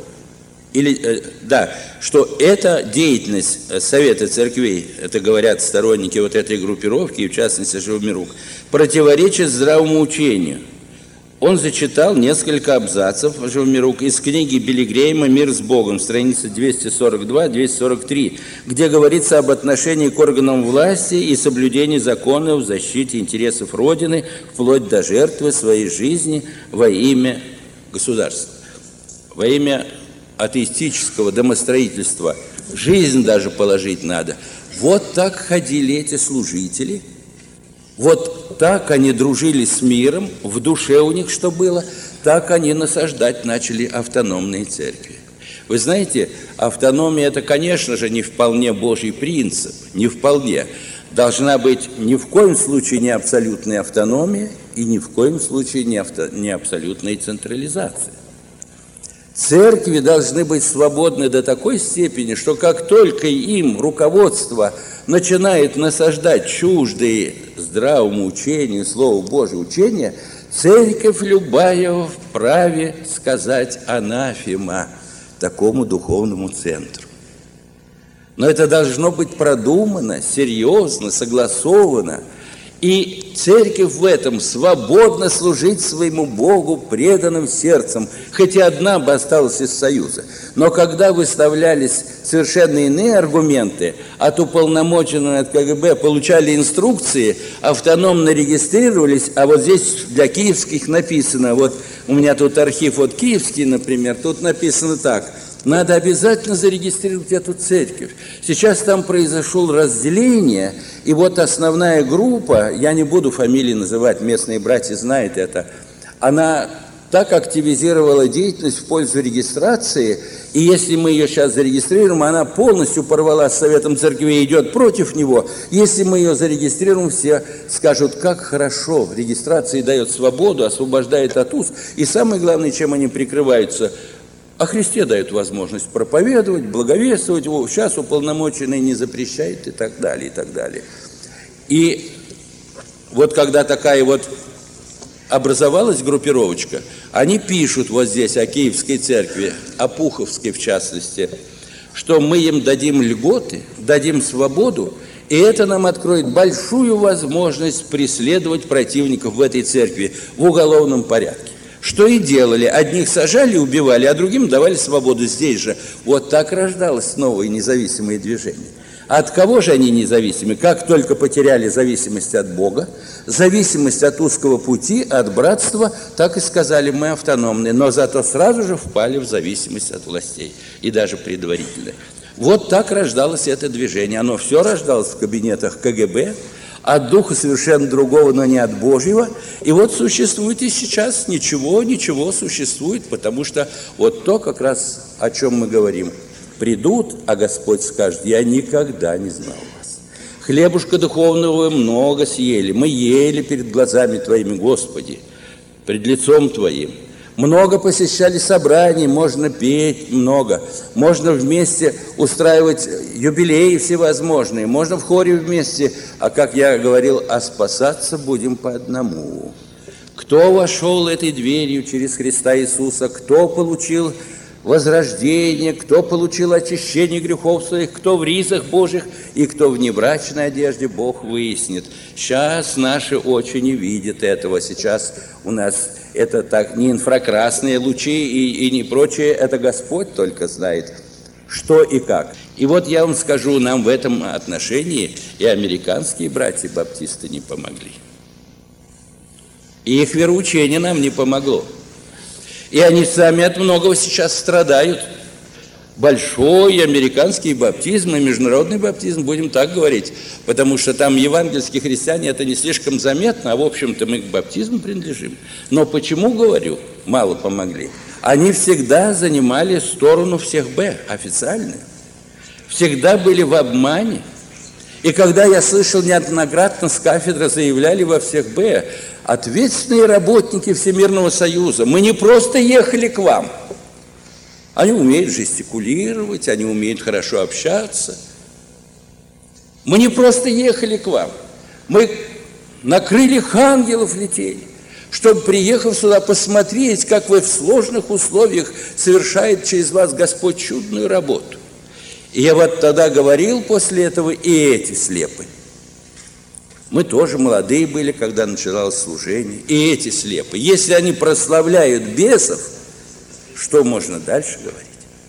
что эта деятельность Совета Церквей, это говорят сторонники вот этой группировки, и в частности Живомирук, противоречит здравому учению. Он зачитал несколько абзацев, Живомирук, из книги Билли Грейма «Мир с Богом», страница 242-243, где говорится об отношении к органам власти и соблюдении законов в защите интересов Родины, вплоть до жертвы своей жизни во имя государства, во имя атеистического домостроительства. Жизнь даже положить надо. Вот так ходили эти служители, вот так они дружили с миром, в душе у них что было, так они насаждать начали автономные церкви. Вы знаете, автономия – это, конечно же, не вполне Божий принцип, не вполне. Должна быть ни в коем случае не абсолютная автономия и ни в коем случае не абсолютная централизация. Церкви должны быть свободны до такой степени, что как только им руководство начинает насаждать чуждые здравому учению, Слову Божию учения, церковь любая вправе сказать анафема такому духовному центру. Но это должно быть продумано, серьезно, согласовано. И церковь в этом свободно служить своему Богу преданным сердцем, хотя одна бы осталась из союза. Но когда выставлялись совершенно иные аргументы, от уполномоченного от КГБ получали инструкции, автономно регистрировались, а вот здесь для киевских написано, вот у меня тут архив вот киевский, например, тут написано так: надо обязательно зарегистрировать эту церковь. Сейчас там произошло разделение, и вот основная группа, я не буду фамилии называть, местные братья знают это, она так активизировала деятельность в пользу регистрации, и если мы ее сейчас зарегистрируем, она полностью порвала с Советом Церкви и идет против него. Если мы ее зарегистрируем, все скажут, как хорошо, регистрация дает свободу, освобождает от уз, и самое главное, чем они прикрываются – о Христе дают возможность проповедовать, благовествовать, сейчас уполномоченный не запрещает и так далее, и так далее. И вот когда такая вот образовалась группировочка, они пишут вот здесь о Киевской церкви, о Пуховской в частности, что мы им дадим льготы, дадим свободу, и это нам откроет большую возможность преследовать противников в этой церкви в уголовном порядке. Что и делали. Одних сажали, убивали, а другим давали свободу здесь же. Вот так рождалось новое независимое движение. От кого же они независимы? Как только потеряли зависимость от Бога, зависимость от узкого пути, от братства, так и сказали: мы автономны, но зато сразу же впали в зависимость от властей, и даже предварительно. Вот так рождалось это движение. Оно все рождалось в кабинетах КГБ, от духа совершенно другого, но не от Божьего. И вот существует и сейчас ничего существует, потому что вот то как раз, о чем мы говорим. Придут, а Господь скажет: я никогда не знал вас. Хлебушка духовного много съели, мы ели перед глазами Твоими, Господи, пред лицом Твоим. Много посещали собраний, можно петь много, можно вместе устраивать юбилеи всевозможные, можно в хоре вместе, а как я говорил, а спасаться будем по одному. Кто вошел этой дверью через Христа Иисуса, кто получил возрождение, кто получил очищение грехов своих, кто в ризах Божьих и кто в небрачной одежде, Бог выяснит. Сейчас наши очи не видят этого, сейчас у нас это так не инфракрасные лучи и не прочее, это Господь только знает, что и как. И вот я вам скажу, нам в этом отношении и американские братья-баптисты не помогли. И их вероучение нам не помогло. И они сами от многого сейчас страдают. Большой американский баптизм и международный баптизм, будем так говорить, потому что там евангельские христиане, это не слишком заметно, а в общем-то мы к баптизму принадлежим. Но почему, говорю, мало помогли? Они всегда занимали сторону всех Б, официальную. Всегда были в обмане. И когда я слышал неоднократно с кафедры заявляли во всех Б, ответственные работники Всемирного Союза, мы не просто ехали к вам. Они умеют жестикулировать, они умеют хорошо общаться. Мы не просто ехали к вам. Мы на крыльях ангелов летели, чтобы, приехав сюда, посмотреть, как вы в сложных условиях совершает через вас Господь чудную работу. И я вот тогда говорил после этого, и эти слепы. Мы тоже молодые были, когда начиналось служение. И эти слепы. Если они прославляют бесов, что можно дальше говорить?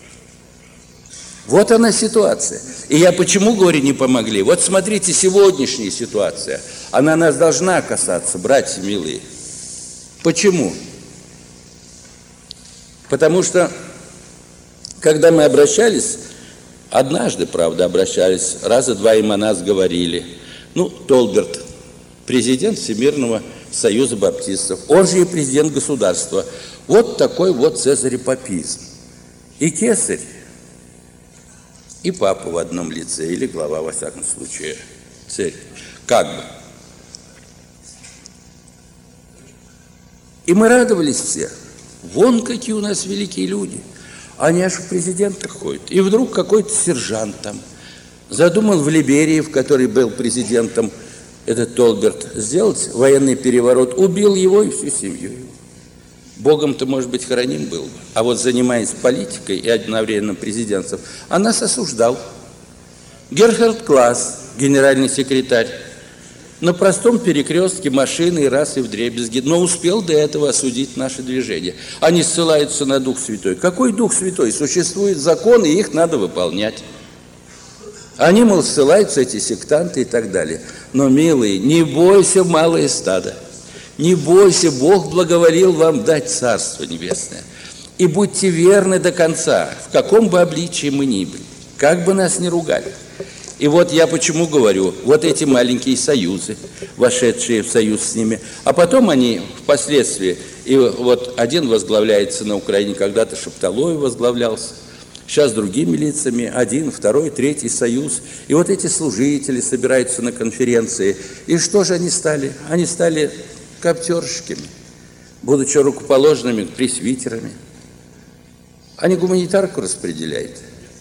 Вот она ситуация. И я почему, говорю, не помогли? Вот смотрите, сегодняшняя ситуация. Она нас должна касаться, братья милые. Почему? Потому что, когда мы обращались, однажды, правда, обращались, раза два им о нас говорили. Толберт, президент Всемирного Союза Баптистов, он же и президент государства. Вот такой вот цезарепапизм. И кесарь, и папа в одном лице, или глава, во всяком случае, церковь. Как бы. И мы радовались все. Вон какие у нас великие люди. Они аж в президентах ходят. И вдруг какой-то сержант там задумал в Либерии, в которой был президентом этот Толберт, сделать военный переворот, убил его и всю семью его. Богом-то, может быть, хороним был бы. А вот занимаясь политикой и одновременно президентством, а нас осуждал. Герхард Класс, генеральный секретарь, на простом перекрестке машины и раз и вдребезги, но успел до этого осудить наше движение. Они ссылаются на Дух Святой. Какой Дух Святой? Существуют законы, и их надо выполнять. Они, мол, ссылаются, эти сектанты и так далее. Но, милые, не бойся, малое стадо. Не бойся, Бог благоволил вам дать Царство Небесное. И будьте верны до конца, в каком бы обличии мы ни были, как бы нас ни ругали. И вот я почему говорю, вот эти маленькие союзы, вошедшие в союз с ними, а потом они впоследствии, и вот один возглавляется на Украине, когда-то Шепталой возглавлялся, сейчас другими лицами, один, второй, третий союз. И вот эти служители собираются на конференции. И что же они стали? Они стали коптерщиками, будучи рукоположенными пресвитерами. Они гуманитарку распределяют.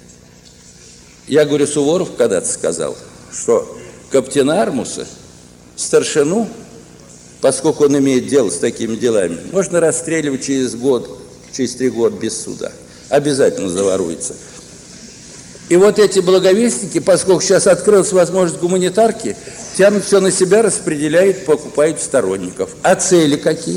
Я говорю, Суворов когда-то сказал, что каптена Армуса, старшину, поскольку он имеет дело с такими делами, можно расстреливать через год, через 3 года без суда. Обязательно заворуется. И вот эти благовестники, поскольку сейчас открылась возможность гуманитарки, тянут все на себя, распределяют, покупают сторонников. А цели какие?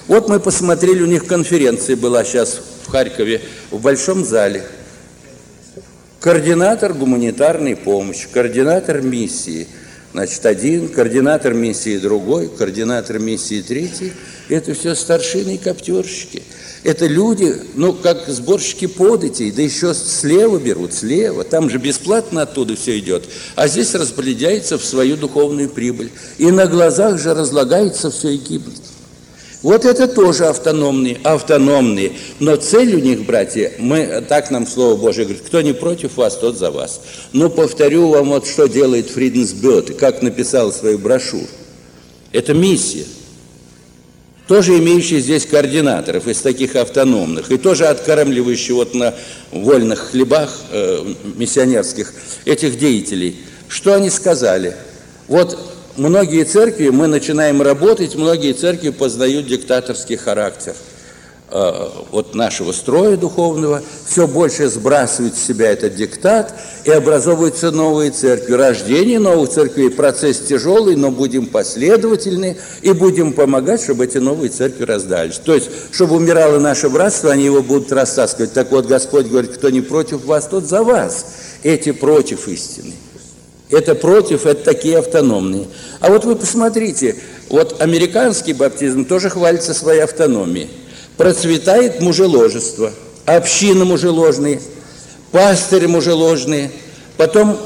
Вот мы посмотрели, у них конференция была сейчас в Харькове, в Большом зале. Координатор гуманитарной помощи, координатор миссии. Значит, один, координатор миссии другой, координатор миссии третий. Это все старшины и коптерщики. Это люди, ну, как сборщики податей, да еще слева берут, слева. Там же бесплатно оттуда все идет. А здесь распределяется в свою духовную прибыль. И на глазах же разлагается все и гибнет. Вот это тоже автономные. Но цель у них, братья, так нам Слово Божие говорит, кто не против вас, тот за вас. Но повторю вам, вот что делает Фриденсбёте, как написал свою брошюру. Это миссия. Тоже имеющие здесь координаторов из таких автономных, и тоже откармливающие вот на вольных хлебах миссионерских этих деятелей. Что они сказали? Вот многие церкви, мы начинаем работать, многие церкви познают диктаторский характер вот нашего строя духовного, все больше сбрасывают с себя этот диктат, и образовываются новые церкви. Рождение новых церквей – процесс тяжелый, но будем последовательны и будем помогать, чтобы эти новые церкви раздались. То есть, чтобы умирало наше братство, они его будут растаскивать. Так вот, Господь говорит, кто не против вас, тот за вас. Эти против истины. Это против, это такие автономные. А вот вы посмотрите, вот американский баптизм тоже хвалится своей автономией. Процветает мужеложество, общины мужеложные, пастыри мужеложные, потом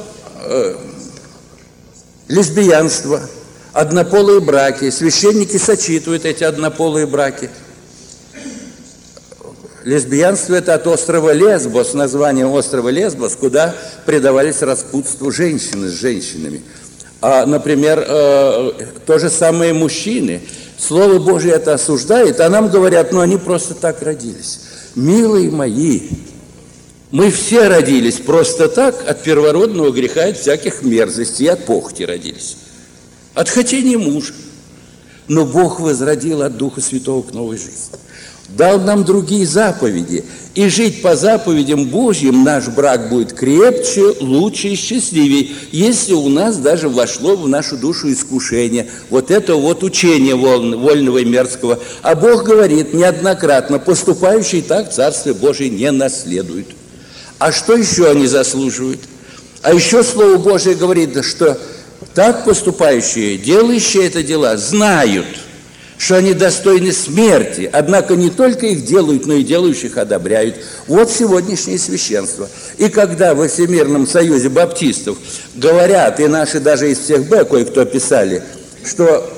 лесбиянство, однополые браки, священники сочетывают эти однополые браки. Лесбиянство – это от острова Лесбос, название острова Лесбос, куда предавались распутству женщины с женщинами. А, например, то же самое мужчины. Слово Божие это осуждает, а нам говорят, ну они просто так родились. Милые мои, мы все родились просто так от первородного греха, от всяких мерзостей, от похоти родились. От хотения мужа. Но Бог возродил от Духа Святого к новой жизни. Дал нам другие заповеди. И жить по заповедям Божьим наш брак будет крепче, лучше и счастливее, если у нас даже вошло в нашу душу искушение. Вот это вот учение вольного и мерзкого. А Бог говорит неоднократно, поступающий так Царствие Божие не наследует. А что еще они заслуживают? А еще Слово Божие говорит, что так поступающие, делающие это дела, знают, что они достойны смерти, однако не только их делают, но и делающих одобряют. Вот сегодняшнее священство. И когда во Всемирном союзе баптистов говорят, и наши даже из всех Б кое-кто писали, что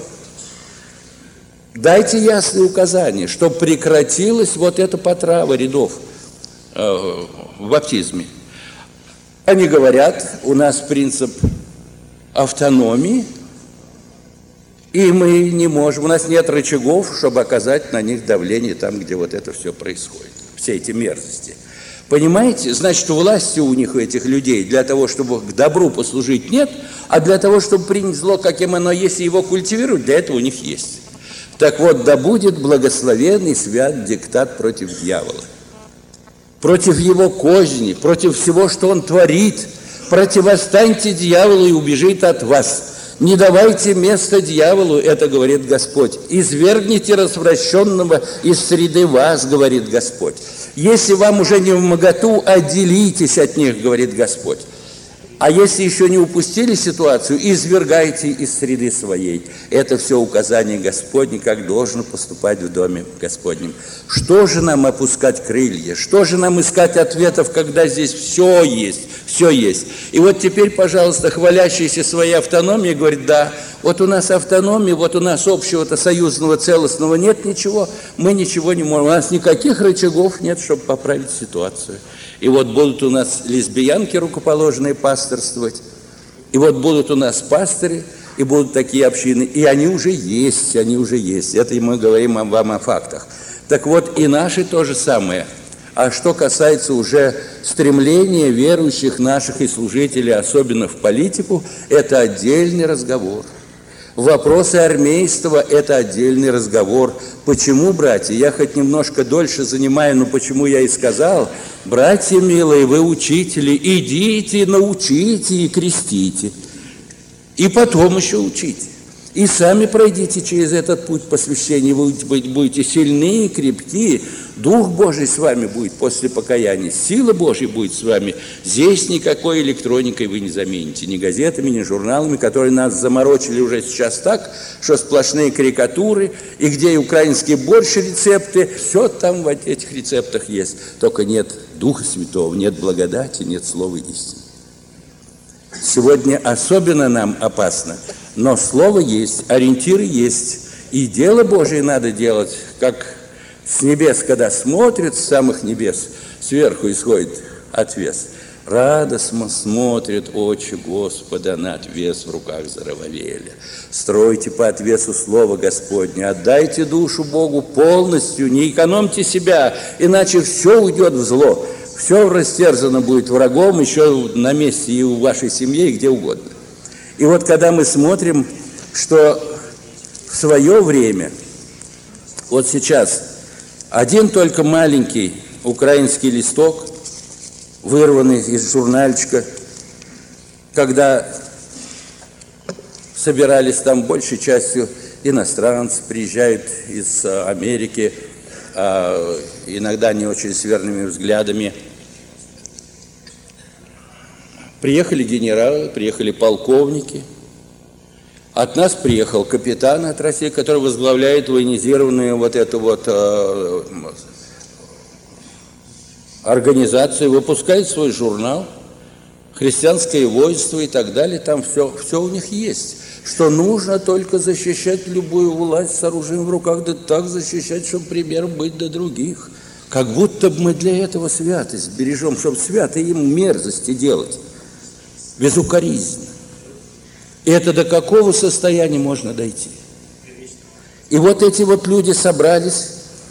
дайте ясные указания, что прекратилась вот эта потрава рядов в баптизме. Они говорят, у нас принцип автономии, и мы не можем, у нас нет рычагов, чтобы оказать на них давление там, где вот это все происходит, все эти мерзости. Понимаете? Значит, власти у них, у этих людей, для того, чтобы к добру послужить, нет, а для того, чтобы принять зло, каким оно есть, и его культивировать, для этого у них есть. Так вот, да будет благословенный свят диктат против дьявола, против его козни, против всего, что он творит. Противостаньте дьяволу и убежит от вас. Не давайте место дьяволу, это говорит Господь. Извергните развращенного из среды вас, говорит Господь. Если вам уже не вмоготу, отделитесь от них, говорит Господь. А если еще не упустили ситуацию, извергайте из среды своей. Это все указание Господне, как должно поступать в доме Господнем. Что же нам опускать крылья? Что же нам искать ответов, когда здесь все есть? Все есть. И вот теперь, пожалуйста, хвалящийся своей автономией говорит, да, вот у нас автономия, вот у нас общего-то союзного целостного нет ничего, мы ничего не можем. У нас никаких рычагов нет, чтобы поправить ситуацию. И вот будут у нас лесбиянки рукоположенные пасторствовать, и вот будут у нас пастыри, и будут такие общины, и они уже есть, Это мы говорим вам о фактах. Так вот, и наши то же самое. А что касается уже стремления верующих наших и служителей, особенно в политику, это отдельный разговор. Вопросы армейства – это отдельный разговор. Почему, братья? Я хоть немножко дольше занимаю, но почему я и сказал, братья милые, вы учители, идите, научите и крестите. И потом еще учите. И сами пройдите через этот путь посвящения, вы будете сильны, крепки, Дух Божий с вами будет после покаяния, сила Божья будет с вами. Здесь никакой электроникой вы не замените, ни газетами, ни журналами, которые нас заморочили уже сейчас так, что сплошные карикатуры, и где и украинские борщ рецепты, все там в этих рецептах есть, только нет Духа Святого, нет благодати, нет слова истины. Сегодня особенно нам опасно, но слово есть, ориентиры есть, и дело Божие надо делать, как с небес, когда смотрят, с самых небес, сверху исходит отвес. Радостно смотрят очи Господа на отвес в руках Зарававеля. Стройте по отвесу слово Господне, отдайте душу Богу полностью, не экономьте себя, иначе все уйдет в зло. Все растерзано будет врагом, еще на месте и в вашей семье, и где угодно. И вот когда мы смотрим, что в свое время, вот сейчас, один только маленький украинский листок, вырванный из журнальчика, когда собирались там большей частью иностранцы, приезжают из Америки, иногда не очень с верными взглядами. Приехали генералы, приехали полковники. От нас приехал капитан от России, который возглавляет военизированную вот эту вот организацию, выпускает свой журнал «Христианское воинство» и так далее. Там все у них есть. Что нужно только защищать любую власть с оружием в руках, да так защищать, чтобы примером быть для других. Как будто бы мы для этого святость бережем, чтобы свято им мерзости делать. Безукоризненно. И это до какого состояния можно дойти? И вот эти вот люди собрались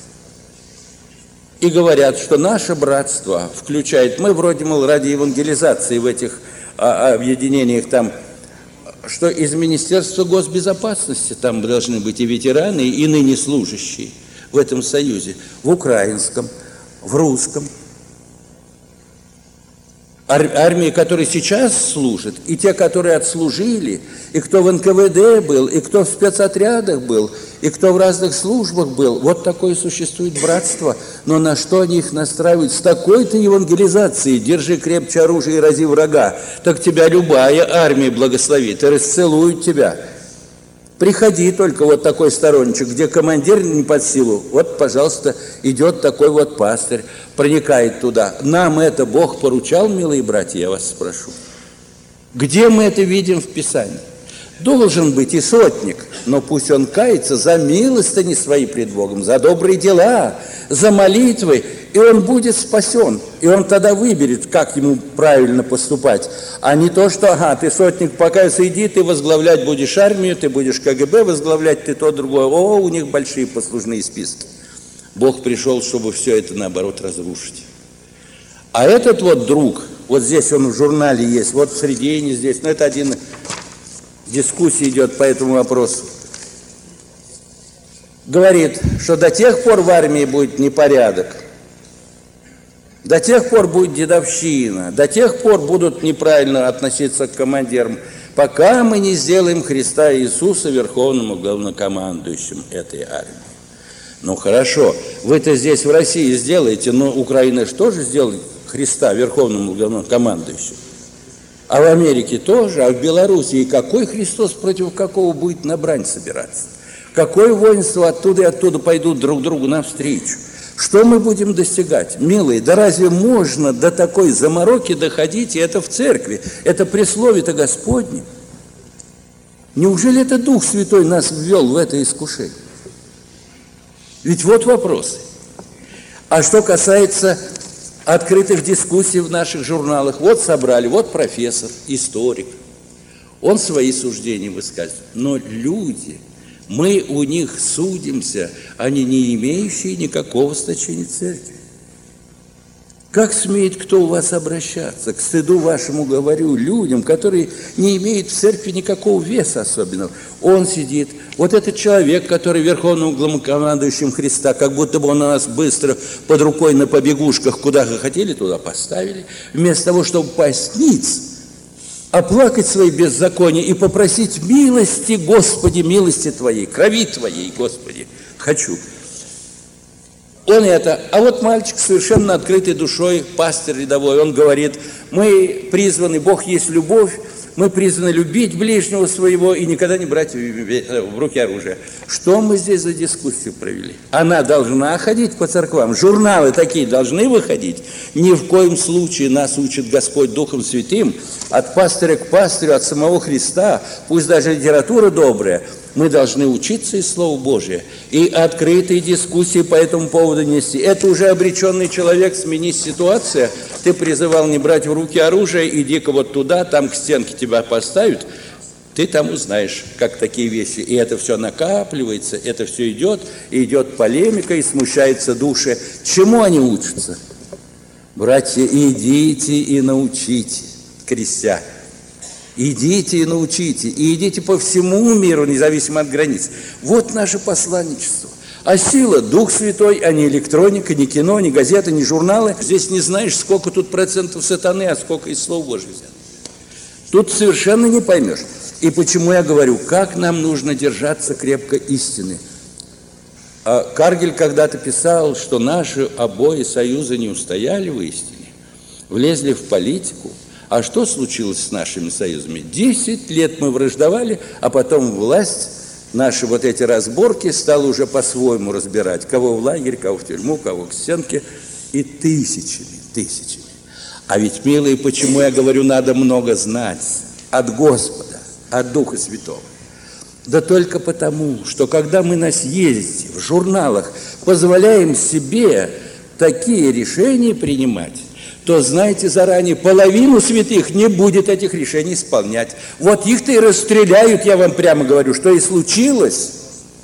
и говорят, что наше братство включает, мы вроде, мол, ради евангелизации в этих объединениях там, что из Министерства госбезопасности там должны быть и ветераны, и ныне служащие в этом союзе, в украинском, в русском. Армии, которые сейчас служат, и те, которые отслужили, и кто в НКВД был, и кто в спецотрядах был, и кто в разных службах был. Вот такое существует братство. Но на что они их настраивают? С такой-то евангелизацией. Держи крепче оружие и рази врага. Так тебя любая армия благословит и расцелует тебя. Приходи только вот такой сторонничек, где командир не под силу. Вот, пожалуйста, идет такой вот пастырь, проникает туда. Нам это Бог поручал, милые братья, я вас спрошу. Где мы это видим в Писании? Должен быть и сотник, но пусть он кается за милостыни свои пред Богом, за добрые дела, за молитвы, и он будет спасен. И он тогда выберет, как ему правильно поступать, а не то, что, ага, ты сотник, покайся, иди, ты возглавлять будешь армию, ты будешь КГБ возглавлять, ты то, другое. О, у них большие послужные списки. Бог пришел, чтобы все это, наоборот, разрушить. А этот вот друг, вот здесь он в журнале есть, вот в середине здесь, но это один... Дискуссия идет по этому вопросу. Говорит, что до тех пор в армии будет непорядок, до тех пор будет дедовщина, до тех пор будут неправильно относиться к командирам, пока мы не сделаем Христа Иисуса верховным и главнокомандующим этой армии. Ну хорошо, вы-то здесь в России сделаете, но Украина же тоже сделает Христа верховным и главнокомандующим. А в Америке тоже, а в Белоруссии какой Христос против какого будет на брань собираться? Какое воинство оттуда и оттуда пойдут друг другу навстречу? Что мы будем достигать? Милые, да разве можно до такой замороки доходить, и это в церкви, это при слове-то Господне? Неужели это Дух Святой нас ввел в это искушение? Ведь вот вопросы. А что касается... открытых дискуссий в наших журналах. Вот собрали, вот профессор, историк. Он свои суждения высказывает. Но люди, мы у них судимся, они не имеющие никакого значения церкви. Как смеет кто у вас обращаться? К стыду вашему говорю людям, которые не имеют в церкви никакого веса особенного. Он сидит, вот этот человек, который верховным главнокомандующим Христа, как будто бы он нас быстро под рукой на побегушках, куда хотели, туда поставили, вместо того, чтобы поститься оплакать свои беззакония и попросить милости, Господи, милости Твоей, крови Твоей, Господи, хочу. Он это, а вот мальчик совершенно открытой душой, пастырь рядовой, он говорит, мы призваны, Бог есть любовь, мы призваны любить ближнего своего и никогда не брать в руки оружие. Что мы здесь за дискуссию провели? Она должна ходить по церквам, журналы такие должны выходить. Ни в коем случае нас учит Господь Духом Святым, от пастыря к пастырю, от самого Христа, пусть даже литература добрая, мы должны учиться из Слова Божия и открытые дискуссии по этому поводу нести. Это уже обреченный человек, сменись ситуация. Ты призывал не брать в руки оружие, иди-ка вот туда, там к стенке тебя поставят. Ты там узнаешь, как такие вещи. И это все накапливается, это все идет, и идет полемика, и смущаются души. Чему они учатся? Братья, идите и научите, крестья. Идите и научите, и идите по всему миру, независимо от границ. Вот наше посланничество. А сила – Дух Святой, а не электроника, не кино, не газеты, не журналы. Здесь не знаешь, сколько тут процентов сатаны, а сколько из Слова Божьего взято. Тут совершенно не поймешь. И почему я говорю, как нам нужно держаться крепко истины. Каргель когда-то писал, что наши обои союза не устояли в истине, влезли в политику. А что случилось с нашими союзами? 10 лет мы враждовали, а потом власть, наши вот эти разборки стала уже по-своему разбирать. Кого в лагерь, кого в тюрьму, кого к стенке. И тысячами. А ведь, милые, почему я говорю, надо много знать от Господа, от Духа Святого? Да только потому, что когда мы на съезде, в журналах позволяем себе такие решения принимать, то знайте заранее, половину святых не будет этих решений исполнять. Вот их-то и расстреляют, я вам прямо говорю, что и случилось.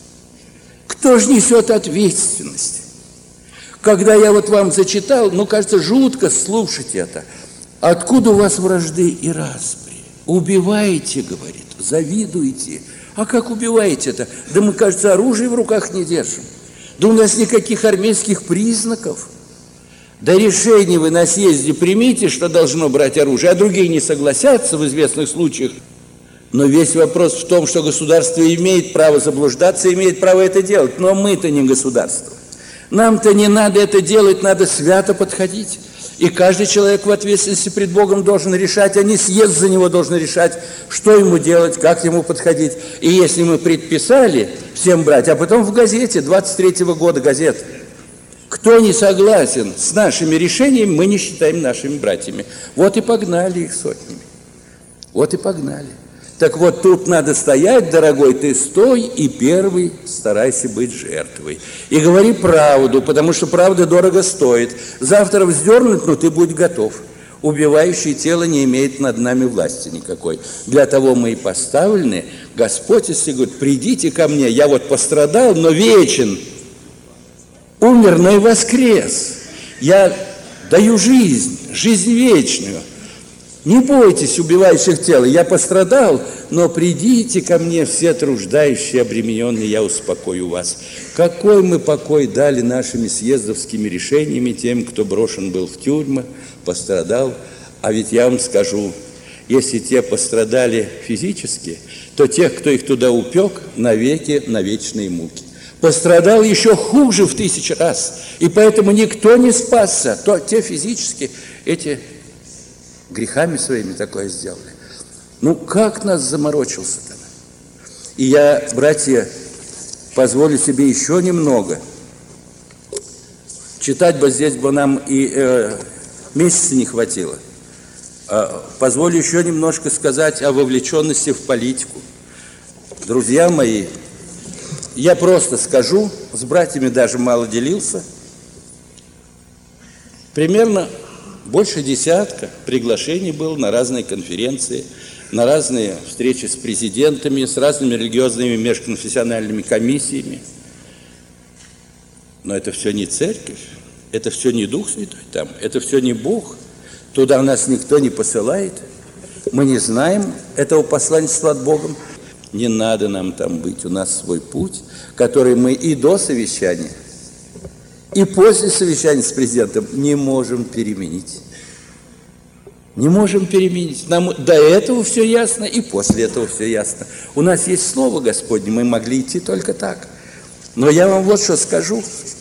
Кто же несет ответственность? Когда я вот вам зачитал, кажется, жутко слушать это. Откуда у вас вражды и распри? Убиваете, говорит, завидуете. А как убиваете-то? Да мы, кажется, оружие в руках не держим. Да у нас никаких армейских признаков. Да решение вы на съезде примите, что должно брать оружие, а другие не согласятся в известных случаях. Но весь вопрос в том, что государство имеет право заблуждаться, имеет право это делать. Но мы-то не государство. Нам-то не надо это делать, надо свято подходить. И каждый человек в ответственности пред Богом должен решать, а не съезд за него должен решать, что ему делать, как ему подходить. И если мы предписали всем брать, а потом в газете 23-го года газета, кто не согласен с нашими решениями, мы не считаем нашими братьями. Вот и погнали их сотнями. Вот и погнали. Так вот, тут надо стоять, дорогой, ты стой и первый старайся быть жертвой. И говори правду, потому что правда дорого стоит. Завтра вздернуть, но ты будь готов. Убивающее тело не имеет над нами власти никакой. Для того мы и поставлены. Господь, если говорит, придите ко мне, я вот пострадал, но вечен. Умер, но и воскрес. Я даю жизнь вечную. Не бойтесь убивающих тела. Я пострадал, но придите ко мне все труждающие, обремененные, я успокою вас. Какой мы покой дали нашими съездовскими решениями тем, кто брошен был в тюрьмы, пострадал. А ведь я вам скажу, если те пострадали физически, то тех, кто их туда упек, навеки на вечные муки. Пострадал еще хуже в 1000 раз. И поэтому никто не спасся. Те физически, эти грехами своими такое сделали. Как нас заморочил сатана? И я, братья, позволю себе еще немного. Читать бы здесь бы нам и месяца не хватило. Позволю еще немножко сказать о вовлеченности в политику. Друзья мои, я просто скажу, с братьями даже мало делился. Примерно больше 10 приглашений было на разные конференции, на разные встречи с президентами, с разными религиозными межконфессиональными комиссиями. Но это все не церковь, это все не Дух Святой там, это все не Бог. Туда нас никто не посылает. Мы не знаем этого посланничества от Бога. Не надо нам там быть, у нас свой путь, который мы и до совещания, и после совещания с президентом не можем переменить. Не можем переменить. Нам до этого все ясно, и после этого все ясно. У нас есть Слово Господне, мы могли идти только так. Но я вам вот что скажу.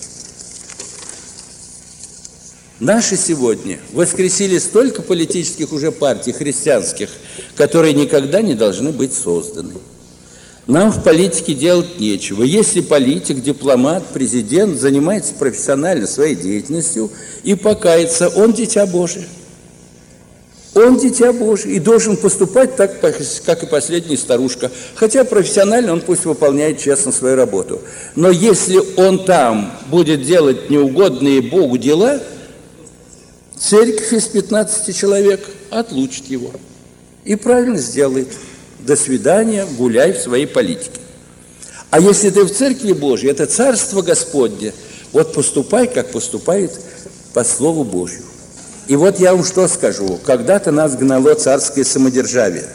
Наши сегодня воскресили столько политических уже партий христианских, которые никогда не должны быть созданы. Нам в политике делать нечего. Если политик, дипломат, президент занимается профессионально своей деятельностью и покается, он дитя Божие. Он дитя Божие и должен поступать так, как и последняя старушка. Хотя профессионально он пусть выполняет честно свою работу. Но если он там будет делать неугодные Богу дела, церковь из 15 человек отлучит его. И правильно сделает. До свидания, гуляй в своей политике. А если ты в Церкви Божьей, это Царство Господне, вот поступай, как поступает по Слову Божью. И вот я вам что скажу. Когда-то нас гнало царское самодержавие.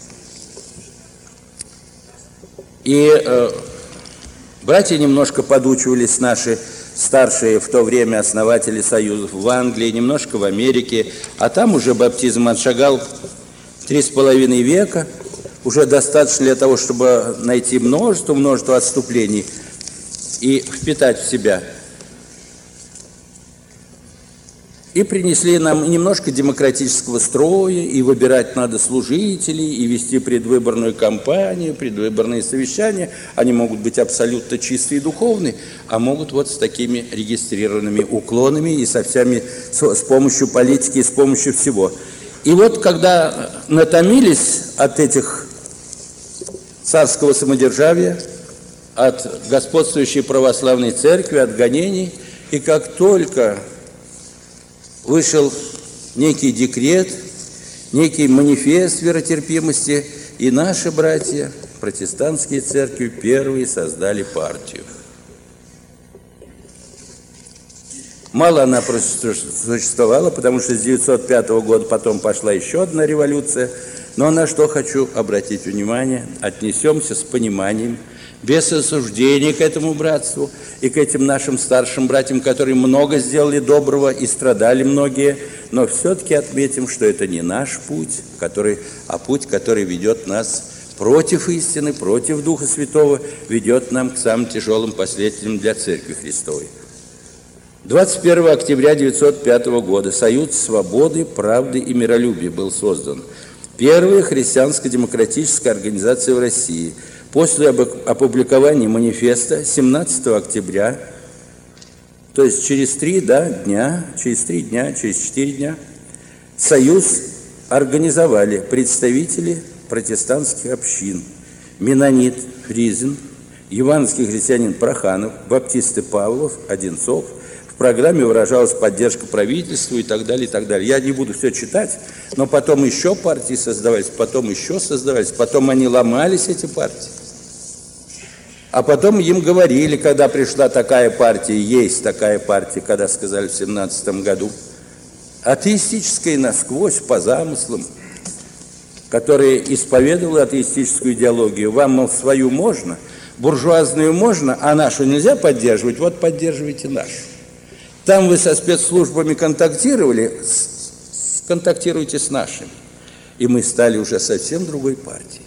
И братья немножко подучивались, наши старшие в то время основатели союзов в Англии, немножко в Америке, а там уже баптизм отшагал 3,5 века. Уже достаточно для того, чтобы найти множество отступлений и впитать в себя. И принесли нам немножко демократического строя, и выбирать надо служителей, и вести предвыборную кампанию, предвыборные совещания. Они могут быть абсолютно чистые и духовные, а могут вот с такими регистрированными уклонами и с помощью политики, и с помощью всего. И вот когда натомились от этих царского самодержавия, от господствующей православной церкви, от гонений, и как только вышел некий декрет, некий манифест веротерпимости, и наши братья, протестантские церкви, первые создали партию. Мало она существовала, потому что с 905 года потом пошла еще одна революция. Но на что хочу обратить внимание, отнесемся с пониманием, без осуждения к этому братству и к этим нашим старшим братьям, которые много сделали доброго и страдали многие, но все-таки отметим, что это не наш путь, а путь, который ведет нас против истины, против Духа Святого, ведет нам к самым тяжелым последствиям для Церкви Христовой. 21 октября 1905 года Союз свободы, правды и миролюбия был создан. Первая христианско-демократическая организация в России. После опубликования манифеста 17 октября, то есть через 4 дня, Союз организовали представители протестантских общин: менонит Фризин, евангельский христианин Проханов, баптисты Павлов, Одинцов. В программе выражалась поддержка правительству и так далее, и так далее. Я не буду все читать, но потом еще партии создавались, потом они ломались, эти партии. А потом им говорили, когда пришла такая партия, есть такая партия, когда сказали в 17 году, атеистическая насквозь, по замыслам, которая исповедовала атеистическую идеологию. Вам, мол, свою можно, буржуазную можно, а нашу нельзя поддерживать, вот поддерживайте нашу. Там вы со спецслужбами контактировали, контактируйте с нашими. И мы стали уже совсем другой партией.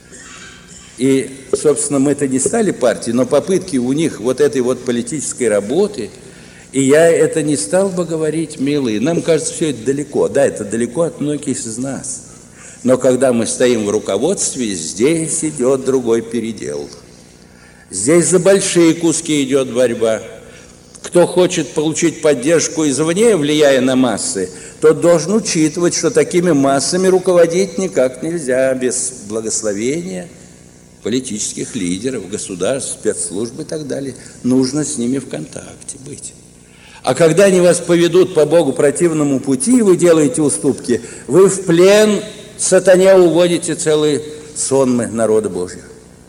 И, собственно, мы-то не стали партией, но попытки у них вот этой вот политической работы, и я это не стал бы говорить, милые. Нам кажется, все это далеко. Да, это далеко от многих из нас. Но когда мы стоим в руководстве, здесь идет другой передел. Здесь за большие куски идет борьба. Кто хочет получить поддержку извне, влияя на массы, тот должен учитывать, что такими массами руководить никак нельзя без благословения политических лидеров, государств, спецслужб и так далее. Нужно с ними в контакте быть. А когда они вас поведут по Богу противному пути, и вы делаете уступки, вы в плен сатане уводите целые сонмы народа Божьего.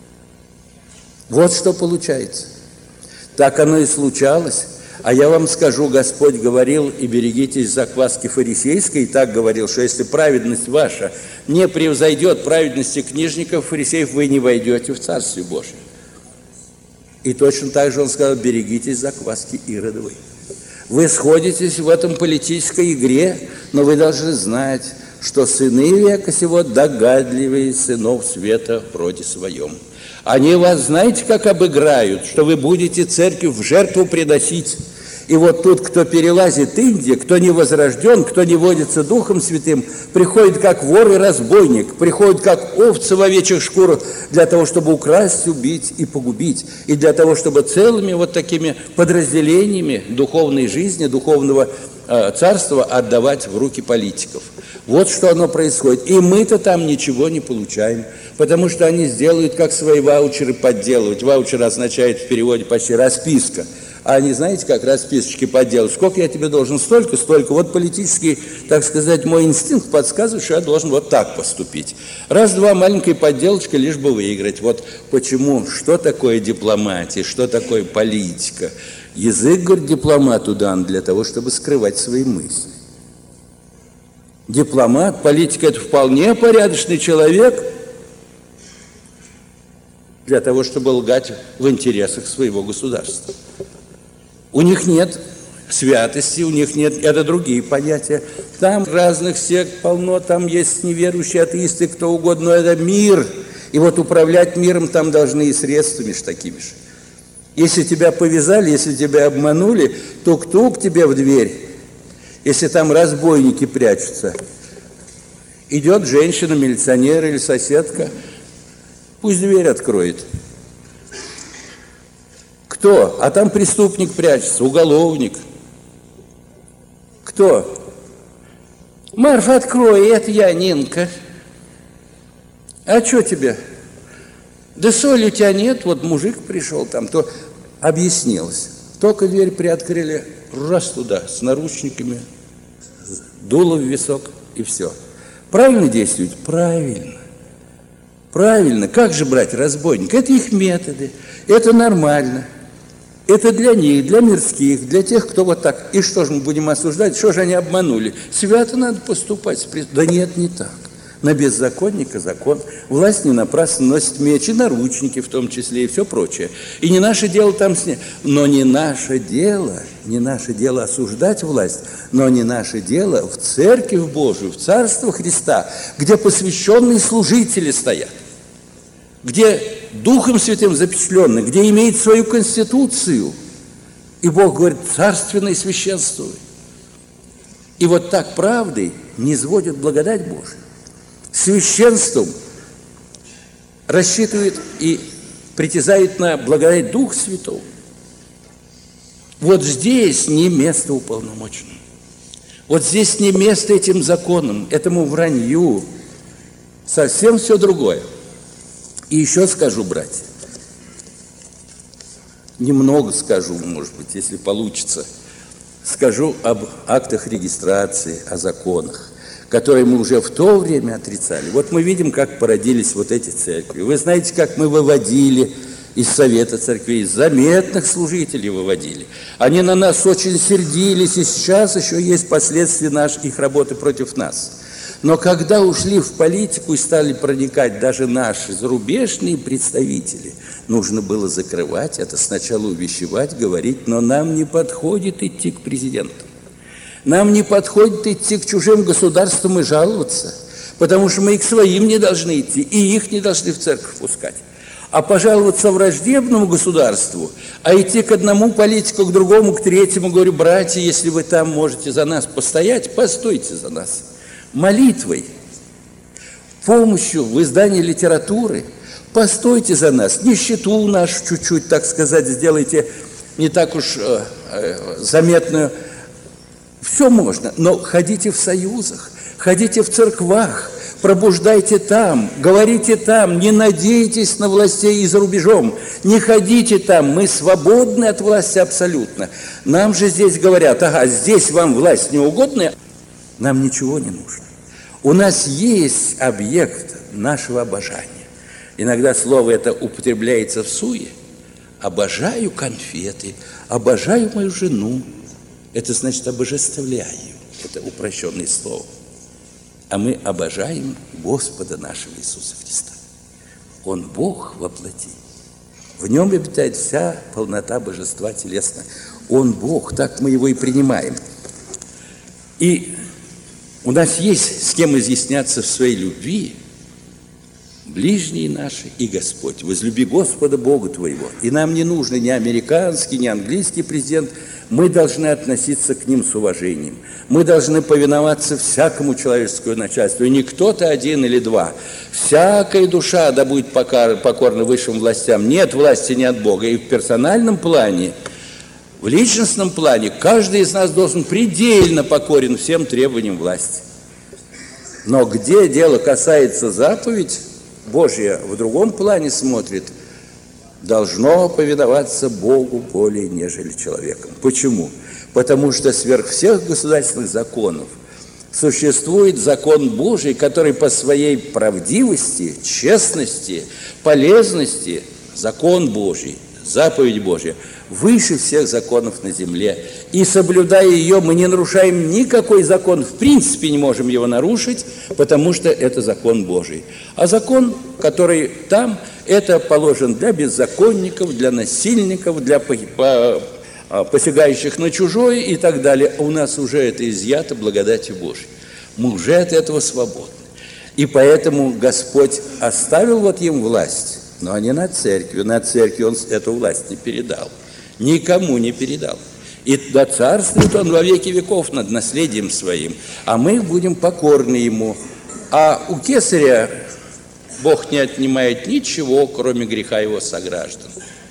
Вот что получается. Так оно и случалось. А я вам скажу, Господь говорил: и берегитесь закваски фарисейской, и так говорил, что если праведность ваша не превзойдет праведности книжников, фарисеев, вы не войдете в Царствие Божие. И точно так же он сказал: берегитесь закваски Иродовой. Вы сходитесь в этом политической игре, но вы должны знать, что сыны века сего догадливые сынов света вроде своем. Они вас, знаете, как обыграют, что вы будете церковь в жертву приносить. И вот тут, кто перелазит Индию, кто не возрожден, кто не водится Духом Святым, приходит как вор и разбойник, приходит как овцы в овечьих шкурах для того, чтобы украсть, убить и погубить. И для того, чтобы целыми вот такими подразделениями духовной жизни, духовного царства отдавать в руки политиков. Вот что оно происходит. И мы-то там ничего не получаем, потому что они сделают, как свои ваучеры подделывать. Ваучер означает в переводе почти расписка. А они, знаете, как расписочки подделывают. Сколько я тебе должен? Столько, столько. Вот политический, так сказать, мой инстинкт подсказывает, что я должен вот так поступить. Раз-два, маленькая подделочка, лишь бы выиграть. Вот почему, что такое дипломатия, что такое политика. Язык, говорит, дипломату дан для того, чтобы скрывать свои мысли. Дипломат, политик – это вполне порядочный человек для того, чтобы лгать в интересах своего государства. У них нет святости, у них нет, это другие понятия. Там разных сект полно, там есть неверующие, атеисты, кто угодно, но это мир. И вот управлять миром там должны и средствами ж такими же. Если тебя повязали, если тебя обманули, тук-тук тебе в дверь. Если там разбойники прячутся, идет женщина, милиционер или соседка, пусть дверь откроет. Кто? А там преступник прячется, уголовник. Кто? Марфа, открой, это я, Нинка. А что тебе? Да соли у тебя нет, вот мужик пришел там, то объяснилось. Только дверь приоткрыли, раз туда, с наручниками, дуло в висок и все. Правильно действуют? Правильно. Правильно. Как же брать разбойника? Это их методы, это нормально. Это для них, для мирских, для тех, кто вот так. И что же мы будем осуждать? Что же они обманули? Свято надо поступать. Да нет, не так. На беззаконника закон. Власть не напрасно носит меч, и наручники в том числе, и все прочее. И не наше дело там снять. Но не наше дело осуждать власть, но не наше дело в Церковь Божию, в Царство Христа, где посвященные служители стоят, где Духом Святым запечатлены, где имеет свою конституцию. И Бог говорит, царственное священствуй. И вот так правдой низводят благодать Божию. Священством рассчитывает и притязает на благодать Духа Святого. Вот здесь не место уполномоченному. Вот здесь не место этим законам, этому вранью. Совсем все другое. И еще скажу, братья, немного скажу, может быть, если получится, скажу об актах регистрации, о законах, которые мы уже в то время отрицали. Вот мы видим, как породились вот эти церкви. Вы знаете, как мы выводили из Совета Церквей, заметных служителей выводили. Они на нас очень сердились, и сейчас еще есть последствия их работы против нас. Но когда ушли в политику и стали проникать даже наши зарубежные представители, нужно было закрывать это, сначала увещевать, говорить, но нам не подходит идти к президенту. Нам не подходит идти к чужим государствам и жаловаться, потому что мы и к своим не должны идти, и их не должны в церковь пускать. А пожаловаться враждебному государству, а идти к одному политику, к другому, к третьему, говорю, братья, если вы там можете за нас постоять, постойте за нас. Молитвой, помощью в издании литературы, постойте за нас, нищету нашу чуть-чуть, так сказать, сделайте не так уж заметную. Все можно, но ходите в союзах, ходите в церквах, пробуждайте там, говорите там, не надейтесь на властей и за рубежом, не ходите там, мы свободны от власти абсолютно. Нам же здесь говорят, ага, здесь вам власть неугодная, нам ничего не нужно. У нас есть объект нашего обожания. Иногда слово это употребляется в суе. Обожаю конфеты, обожаю мою жену. Это значит обожествляю. Это упрощенное слово. А мы обожаем Господа нашего Иисуса Христа. Он Бог во плоти. В нем обитает вся полнота божества телесного. Он Бог, так мы его и принимаем. И У нас есть с кем изъясняться в своей любви, ближние наши и Господь. Возлюби Господа Бога твоего. И нам не нужно ни американский, ни английский президент. Мы должны относиться к ним с уважением. Мы должны повиноваться всякому человеческому начальству. И не кто-то один или два. Всякая душа да будет покорна высшим властям. Нет власти не от Бога. И в персональном плане, в личностном плане, каждый из нас должен предельно покорен всем требованиям власти. Но где дело касается заповедь, Божья в другом плане смотрит, должно повиноваться Богу более, нежели человеком. Почему? Потому что сверх всех государственных законов существует закон Божий, который по своей правдивости, честности, полезности, закон Божий, заповедь Божья, выше всех законов на земле. И соблюдая ее, мы не нарушаем никакой закон, в принципе не можем его нарушить, потому что это закон Божий. А закон, который там, это положен для беззаконников, для насильников, для посягающих на чужое и так далее. А у нас уже это изъято благодатью Божией. Мы уже от этого свободны. И поэтому Господь оставил вот им власть, но не над церковью. Над церковью Он эту власть не передал. Никому не передал. И да царствует Он во веки веков над наследием своим, а мы будем покорны Ему. А у кесаря Бог не отнимает ничего, кроме греха его сограждан.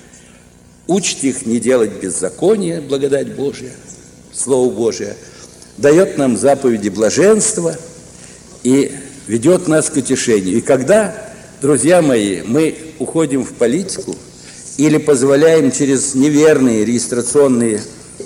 Учит их не делать беззакония, благодать Божия, Слово Божие, дает нам заповеди блаженства и ведет нас к утешению. И когда, друзья мои, мы уходим в политику или позволяем через неверные регистрационные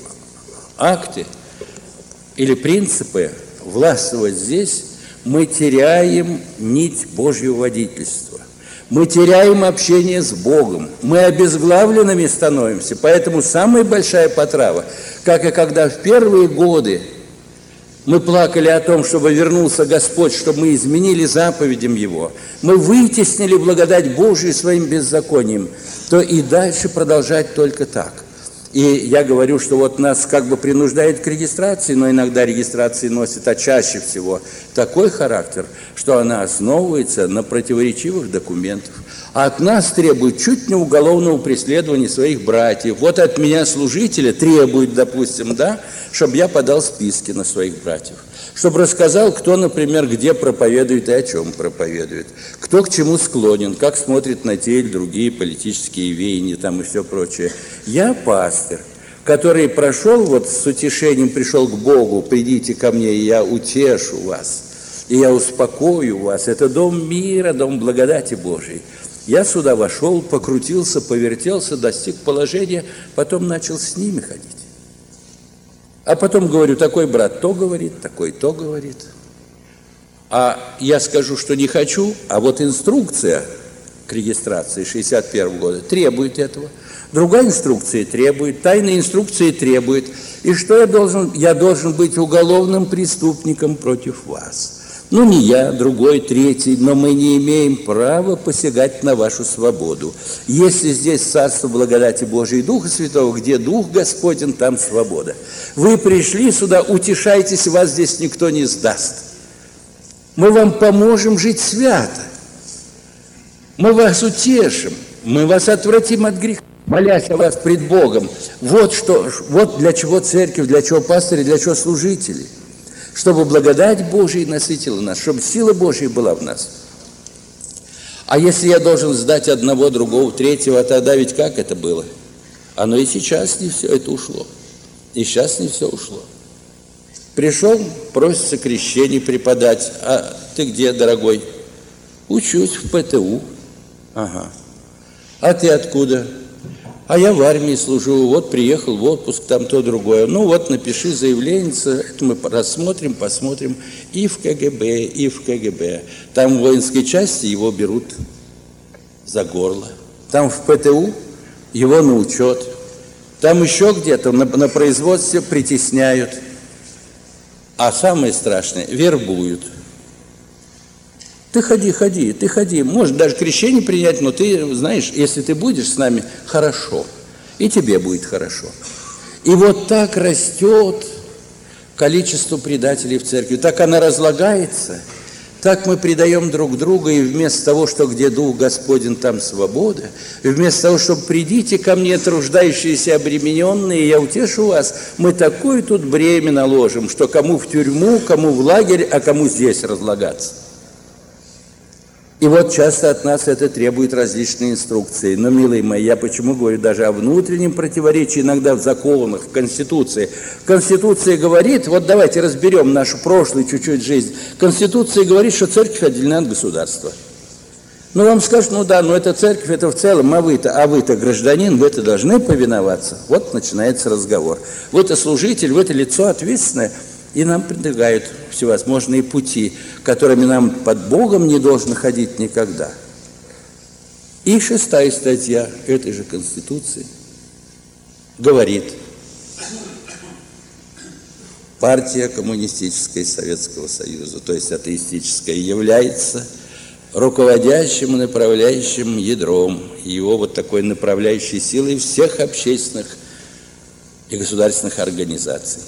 акты или принципы властвовать здесь, мы теряем нить Божьего водительства. Мы теряем общение с Богом. Мы обезглавленными становимся. Поэтому самая большая потрава, как и когда в первые годы мы плакали о том, чтобы вернулся Господь, чтобы мы изменили заповедям Его, мы вытеснили благодать Божию своим беззаконием, то и дальше продолжать только так. И я говорю, что вот нас как бы принуждает к регистрации, но иногда регистрации носит, а чаще всего такой характер, что она основывается на противоречивых документах. А от нас требует чуть не уголовного преследования своих братьев. Вот от меня служители требуют, допустим, да, чтобы я подал списки на своих братьев. Чтобы рассказал, кто, например, где проповедует и о чем проповедует. Кто к чему склонен, как смотрит на те или другие политические веяния там и все прочее. Я пастырь, который прошел вот с утешением, пришел к Богу, придите ко мне, и я утешу вас, и я успокою вас. Это дом мира, дом благодати Божией. Я сюда вошел, покрутился, повертелся, достиг положения, потом начал с ними ходить. А потом говорю, такой брат то говорит, такой то говорит. А я скажу, что не хочу, а вот инструкция к регистрации 61 года требует этого. Другая инструкция требует, тайная инструкция требует. И что я должен? Я должен быть уголовным преступником против вас. Ну, не я, другой, третий, но мы не имеем права посягать на вашу свободу. Если здесь царство благодати Божией и Духа Святого, где Дух Господень, там свобода. Вы пришли сюда, утешайтесь, вас здесь никто не сдаст. Мы вам поможем жить свято. Мы вас утешим, мы вас отвратим от греха, молясь о вас пред Богом. Вот для чего церковь, для чего пастыри, для чего служители. Чтобы благодать Божия насытила нас, чтобы сила Божия была в нас. А если я должен сдать одного, другого, третьего, тогда ведь как это было? Оно и сейчас не все это ушло. И сейчас не все ушло. Пришел, просится крещение преподать. А ты где, дорогой? Учусь в ПТУ. Ага. А ты откуда? А я в армии служу, вот приехал в отпуск, там то другое. Ну вот, напиши заявление, это мы рассмотрим, посмотрим. И в КГБ, и в КГБ. Там в воинской части его берут за горло. Там в ПТУ его на учет. Там еще где-то на производстве притесняют. А самое страшное, вербуют. Ты ходи. Может даже крещение принять, но ты знаешь, если ты будешь с нами, хорошо. И тебе будет хорошо. И вот так растет количеству предателей в церкви. Так она разлагается, так мы предаем друг друга, и вместо того, что где Дух Господень, там свобода, и вместо того, чтобы придите ко мне, труждающиеся, обремененные, я утешу вас, мы такое тут бремя наложим, что кому в тюрьму, кому в лагерь, а кому здесь разлагаться. И вот часто от нас это требует различные инструкции. Но, милые мои, я почему говорю даже о внутреннем противоречии иногда в законах, в Конституции. Конституция говорит, вот давайте разберем нашу прошлую чуть-чуть жизнь. Конституция говорит, что церковь отделена от государства. Ну, вам скажут, ну да, но это церковь, это в целом, а вы-то гражданин, вы-то должны повиноваться. Вот начинается разговор. Вы-то служитель, вы-то лицо ответственное. И нам предлагают всевозможные пути, которыми нам под Богом не должно ходить никогда. И 6-я статья этой же Конституции говорит: партия коммунистическая Советского Союза, то есть атеистическая, является руководящим и направляющим ядром, его вот такой направляющей силой всех общественных и государственных организаций.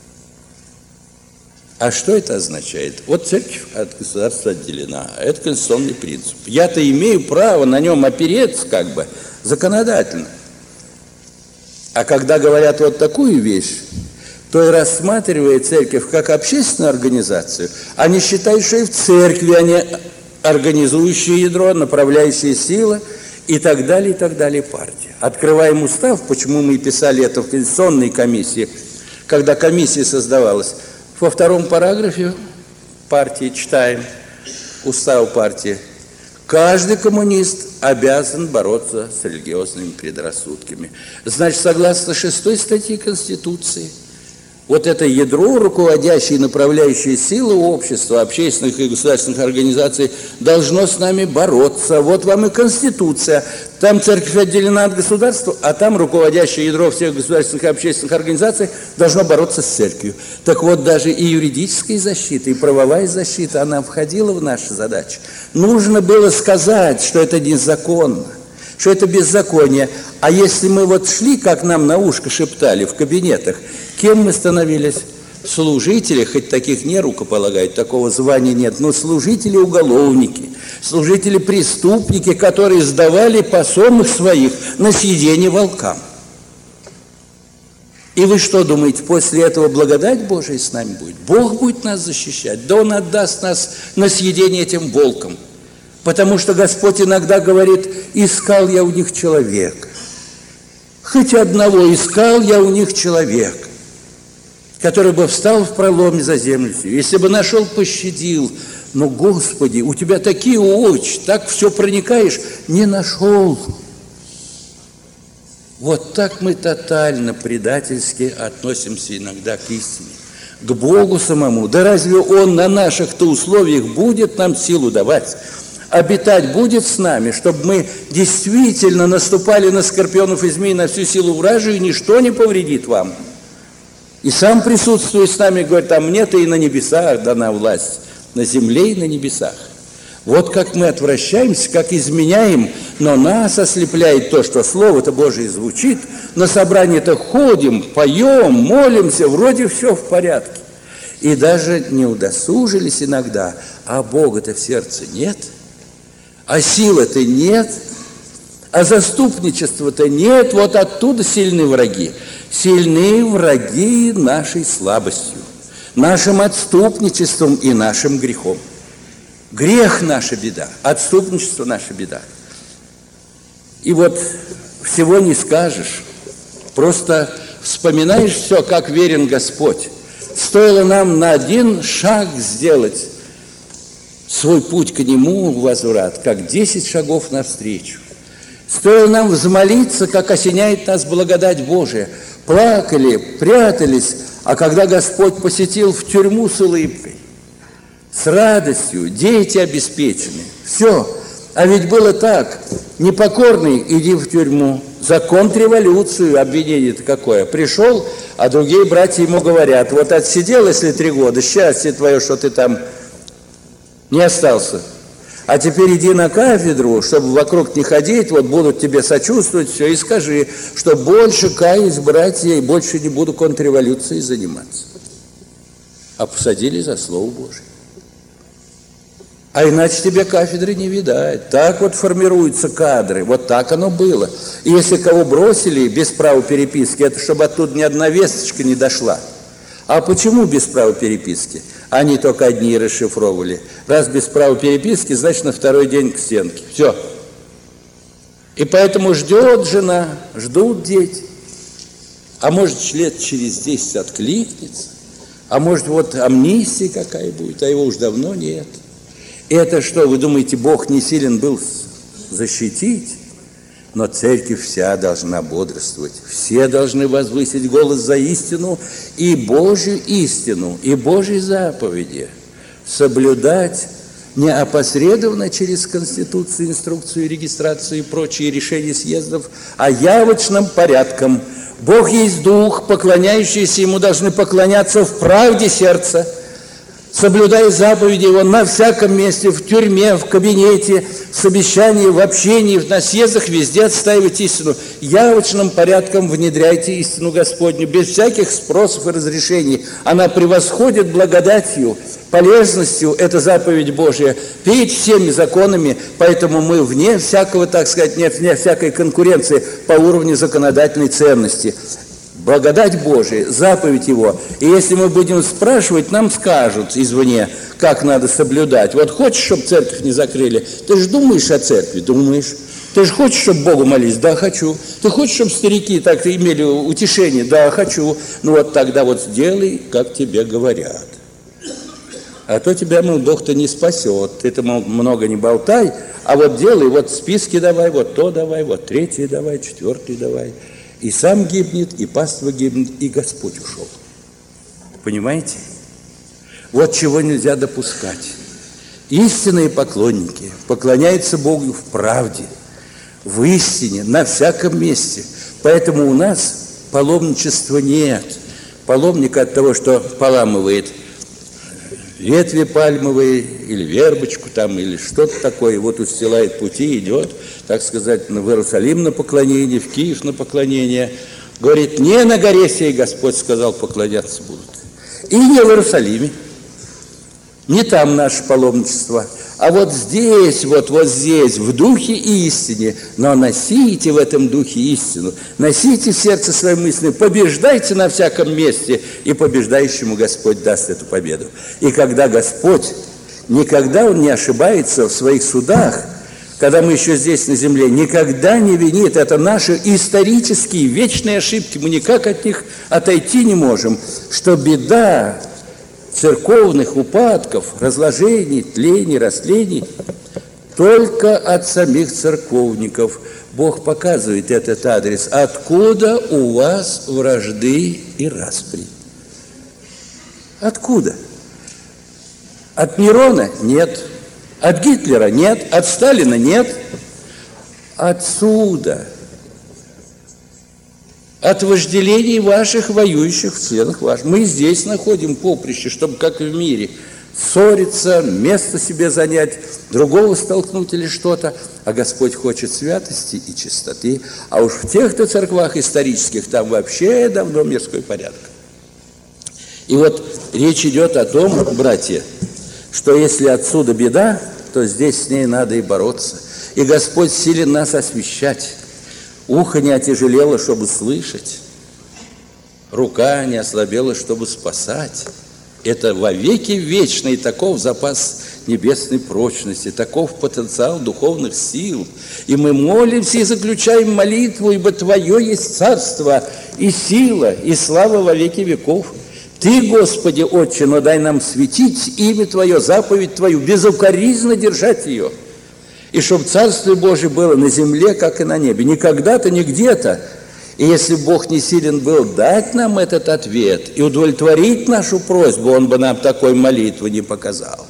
А что это означает? Вот церковь от государства отделена, а это конституционный принцип. Я-то имею право на нем опереться как бы законодательно. А когда говорят вот такую вещь, то и рассматривает церковь как общественную организацию, они считают, что и в церкви они организующее ядро, направляющая сила и так далее, партия. Открываем устав, почему мы писали это в Конституционной комиссии, когда комиссия создавалась. Во 2-м параграфе партии читаем, устав партии: каждый коммунист обязан бороться с религиозными предрассудками. Значит, согласно 6-й статье Конституции, вот это ядро, руководящее и направляющее силы общества, общественных и государственных организаций, должно с нами бороться. Вот вам и Конституция. Там церковь отделена от государства, а там руководящее ядро всех государственных и общественных организаций должно бороться с церковью. Так вот, даже и юридическая защита, и правовая защита, она входила в наши задачи. Нужно было сказать, что это незаконно, что это беззаконие. А если мы вот шли, как нам на ушко шептали в кабинетах, кем мы становились? Служители, хоть таких не рукополагают, такого звания нет, но служители-уголовники, служители-преступники, которые сдавали посомых своих на съедение волкам. И вы что думаете, после этого благодать Божия с нами будет? Бог будет нас защищать, да Он отдаст нас на съедение этим волкам. Потому что Господь иногда говорит: искал я у них человека. Хоть одного искал я у них человека, который бы встал в проломе за землю сию. Если бы нашел, пощадил. Но, Господи, у Тебя такие очи, так все проникаешь, не нашел. Вот так мы тотально предательски относимся иногда к истине, к Богу самому. Да разве Он на наших-то условиях будет нам силу давать? Обитать будет с нами, чтобы мы действительно наступали на скорпионов и змей, на всю силу вражию, и ничто не повредит вам. И сам присутствует с нами, говорит: а мне-то и на небесах дана власть, на земле и на небесах. Вот как мы отвращаемся, как изменяем, но нас ослепляет то, что Слово-то Божие звучит, на собрание-то ходим, поем, молимся, вроде все в порядке. И даже не удосужились иногда, а Бога-то в сердце нет, а силы-то нет, а заступничества-то нет, вот оттуда сильны враги. Сильны враги нашей слабостью, нашим отступничеством и нашим грехом. Грех – наша беда, отступничество – наша беда. И вот всего не скажешь, просто вспоминаешь все, как верен Господь. Стоило нам на один шаг сделать свой путь к Нему в возврат, как 10 шагов навстречу. Стоило нам взмолиться, как осеняет нас благодать Божия. Плакали, прятались, а когда Господь посетил в тюрьму с улыбкой, с радостью, дети обеспечены, все. А ведь было так: непокорный – иди в тюрьму, за контрреволюцию, обвинение-то какое. Пришел, а другие братья ему говорят: вот отсидел, если 3 года, счастье твое, что ты там не остался. А теперь иди на кафедру, чтобы вокруг не ходить, вот будут тебе сочувствовать, все, и скажи, что больше каюсь, братья, и больше не буду контрреволюцией заниматься. а посадили за Слово Божие. А иначе тебе кафедры не видать. Так вот формируются кадры, вот так оно было. И если кого бросили без права переписки, это чтобы оттуда ни одна весточка не дошла. А почему без права переписки? Они только одни расшифровывали. Раз без права переписки, значит, на второй день к стенке. Все. И поэтому ждет жена, ждут дети. А может, лет через 10 откликнется. А может, вот амнистия какая будет, а его уж давно нет. Это что, вы думаете, Бог не силен был защитить? Но церковь вся должна бодрствовать. Все должны возвысить голос за истину и Божью истину, и Божьи заповеди. Соблюдать не опосредованно через Конституцию, инструкцию, регистрацию и прочие решения съездов, а явочным порядком. Бог есть Дух, поклоняющиеся Ему должны поклоняться в правде сердца, соблюдая заповеди Его на всяком месте, в тюрьме, в кабинете, в совещании, в общении, на съездах, везде отстаивать истину. Явочным порядком внедряйте истину Господню, без всяких спросов и разрешений. Она превосходит благодатью, полезностью, это заповедь Божия, перед всеми законами, поэтому мы вне всякого, так сказать, вне всякой конкуренции по уровню законодательной ценности. Благодать Божия, заповедь Его. И если мы будем спрашивать, нам скажут извне, как надо соблюдать. Вот хочешь, чтобы церковь не закрыли? Ты же думаешь о церкви? Думаешь. Ты же хочешь, чтобы Богу молились? Да, хочу. Ты хочешь, чтобы старики так имели утешение? Да, хочу. Ну вот тогда вот сделай, как тебе говорят. А то тебя, мол, Бог-то не спасет. Ты-то, мол, много не болтай, а вот делай, вот списки давай, вот то давай, вот третий давай, четвертый давай. И сам гибнет, и паства гибнет, и Господь ушел. Понимаете? Вот чего нельзя допускать. Истинные поклонники поклоняются Богу в правде, в истине, на всяком месте. Поэтому у нас паломничества нет. Паломник от того, что поламывает ветви пальмовые, или вербочку там, или что-то такое, вот устилает пути, идет, так сказать, в Иерусалим на поклонение, в Киев на поклонение. Говорит, не на горе сей Господь сказал, поклоняться будут. И не в Иерусалиме, не там наше паломничество, а вот здесь, вот здесь, в духе истине. Но носите в этом духе истину, носите в сердце свои мысли, побеждайте на всяком месте, и побеждающему Господь даст эту победу. И когда Господь, никогда Он не ошибается в своих судах, когда мы еще здесь на земле, никогда не винит. Это наши исторические, вечные ошибки, мы никак от них отойти не можем, что беда церковных упадков, разложений, тлений, растлений только от самих церковников. Бог показывает этот адрес. Откуда у вас вражды и распри? Откуда? От Нерона? Нет. От Гитлера? Нет. От Сталина? Нет. Отсюда. От вожделений ваших, воюющих в членах ваших. Мы здесь находим поприще, чтобы, как и в мире, ссориться, место себе занять, другого столкнуть или что-то. А Господь хочет святости и чистоты. А уж в тех-то церквах исторических там вообще давно мирской порядок. И вот речь идет о том, братья, что если отсюда беда, то здесь с ней надо и бороться. И Господь силен нас освящать. Ухо не отяжелело, чтобы слышать, рука не ослабела, чтобы спасать. Это вовеки вечный, таков запас небесной прочности, таков потенциал духовных сил. И мы молимся и заключаем молитву, ибо Твое есть царство, и сила, и слава во веки веков. Ты, Господи, Отче, но дай нам светить имя Твое, заповедь Твою, безукоризненно держать ее. И чтобы Царствие Божие было на земле, как и на небе. Не когда-то, не где-то. И если Бог не силен был дать нам этот ответ и удовлетворить нашу просьбу, Он бы нам такой молитвы не показал.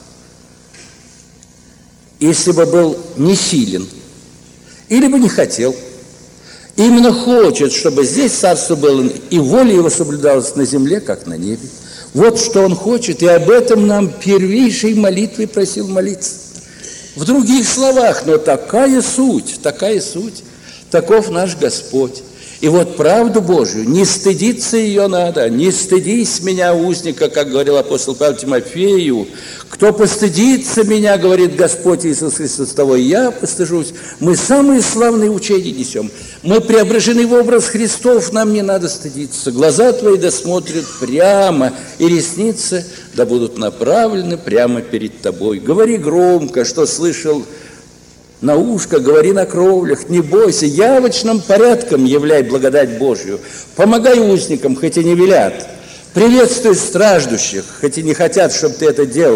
Если бы был не силен, или бы не хотел, именно хочет, чтобы здесь царство было, и воля Его соблюдалась на земле, как на небе. Вот что Он хочет, и об этом нам первейшей молитвой просил молиться. В других словах, но такая суть, таков наш Господь. И вот правду Божию, не стыдиться ее надо, не стыдись меня, узника, как говорил апостол Павел Тимофею. Кто постыдится меня, говорит Господь Иисус Христос, того и я постыжусь. Мы самые славные учения несем. Мы преображены в образ Христов, нам не надо стыдиться. Глаза твои досмотрят прямо, и ресницы да будут направлены прямо перед тобой. Говори громко, что слышал на ушко, говори на кровлях, не бойся, явочным порядком являй благодать Божью. Помогай узникам, хоть и не велят. Приветствуй страждущих, хоть и не хотят, чтобы ты это делал.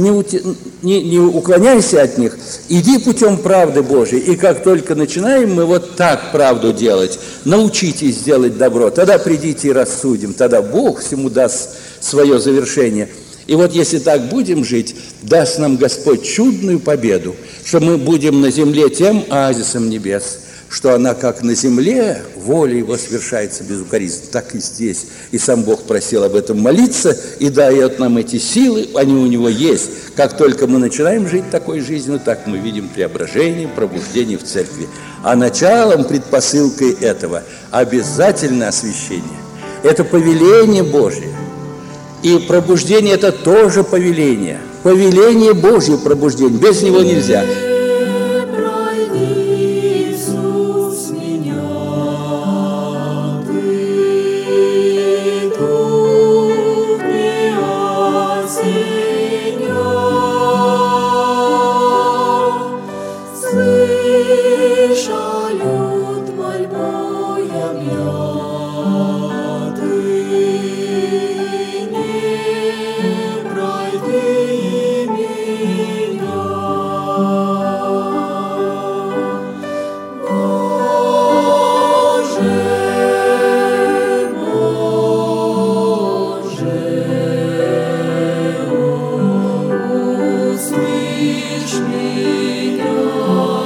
Не уклоняйся от них, иди путем правды Божьей. И как только начинаем мы вот так правду делать, научитесь делать добро, тогда придите и рассудим, тогда Бог всему даст свое завершение. И вот если так будем жить, даст нам Господь чудную победу, что мы будем на земле тем оазисом небес, что она как на земле, воля Его совершается безукоризненно, так и здесь. И сам Бог просил об этом молиться и дает нам эти силы, они у Него есть. Как только мы начинаем жить такой жизнью, так мы видим преображение, пробуждение в церкви. А началом, предпосылкой этого обязательно освящение. Это повеление Божье. И пробуждение – это тоже повеление. Повеление Божье пробуждение. Без него нельзя.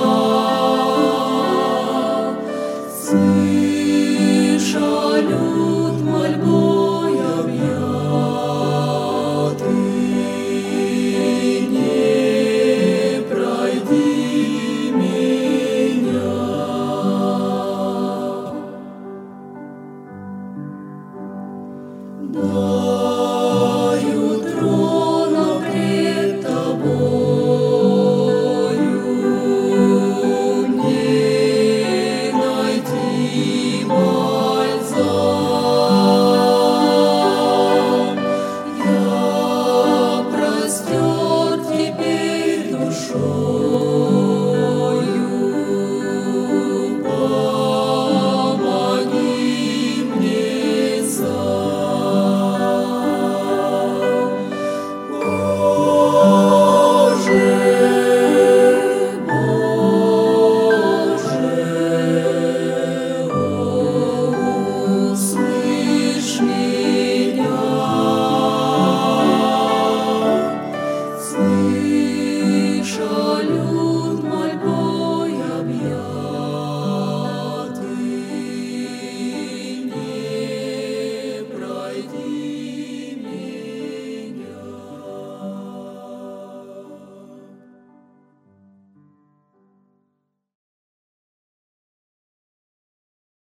Слышали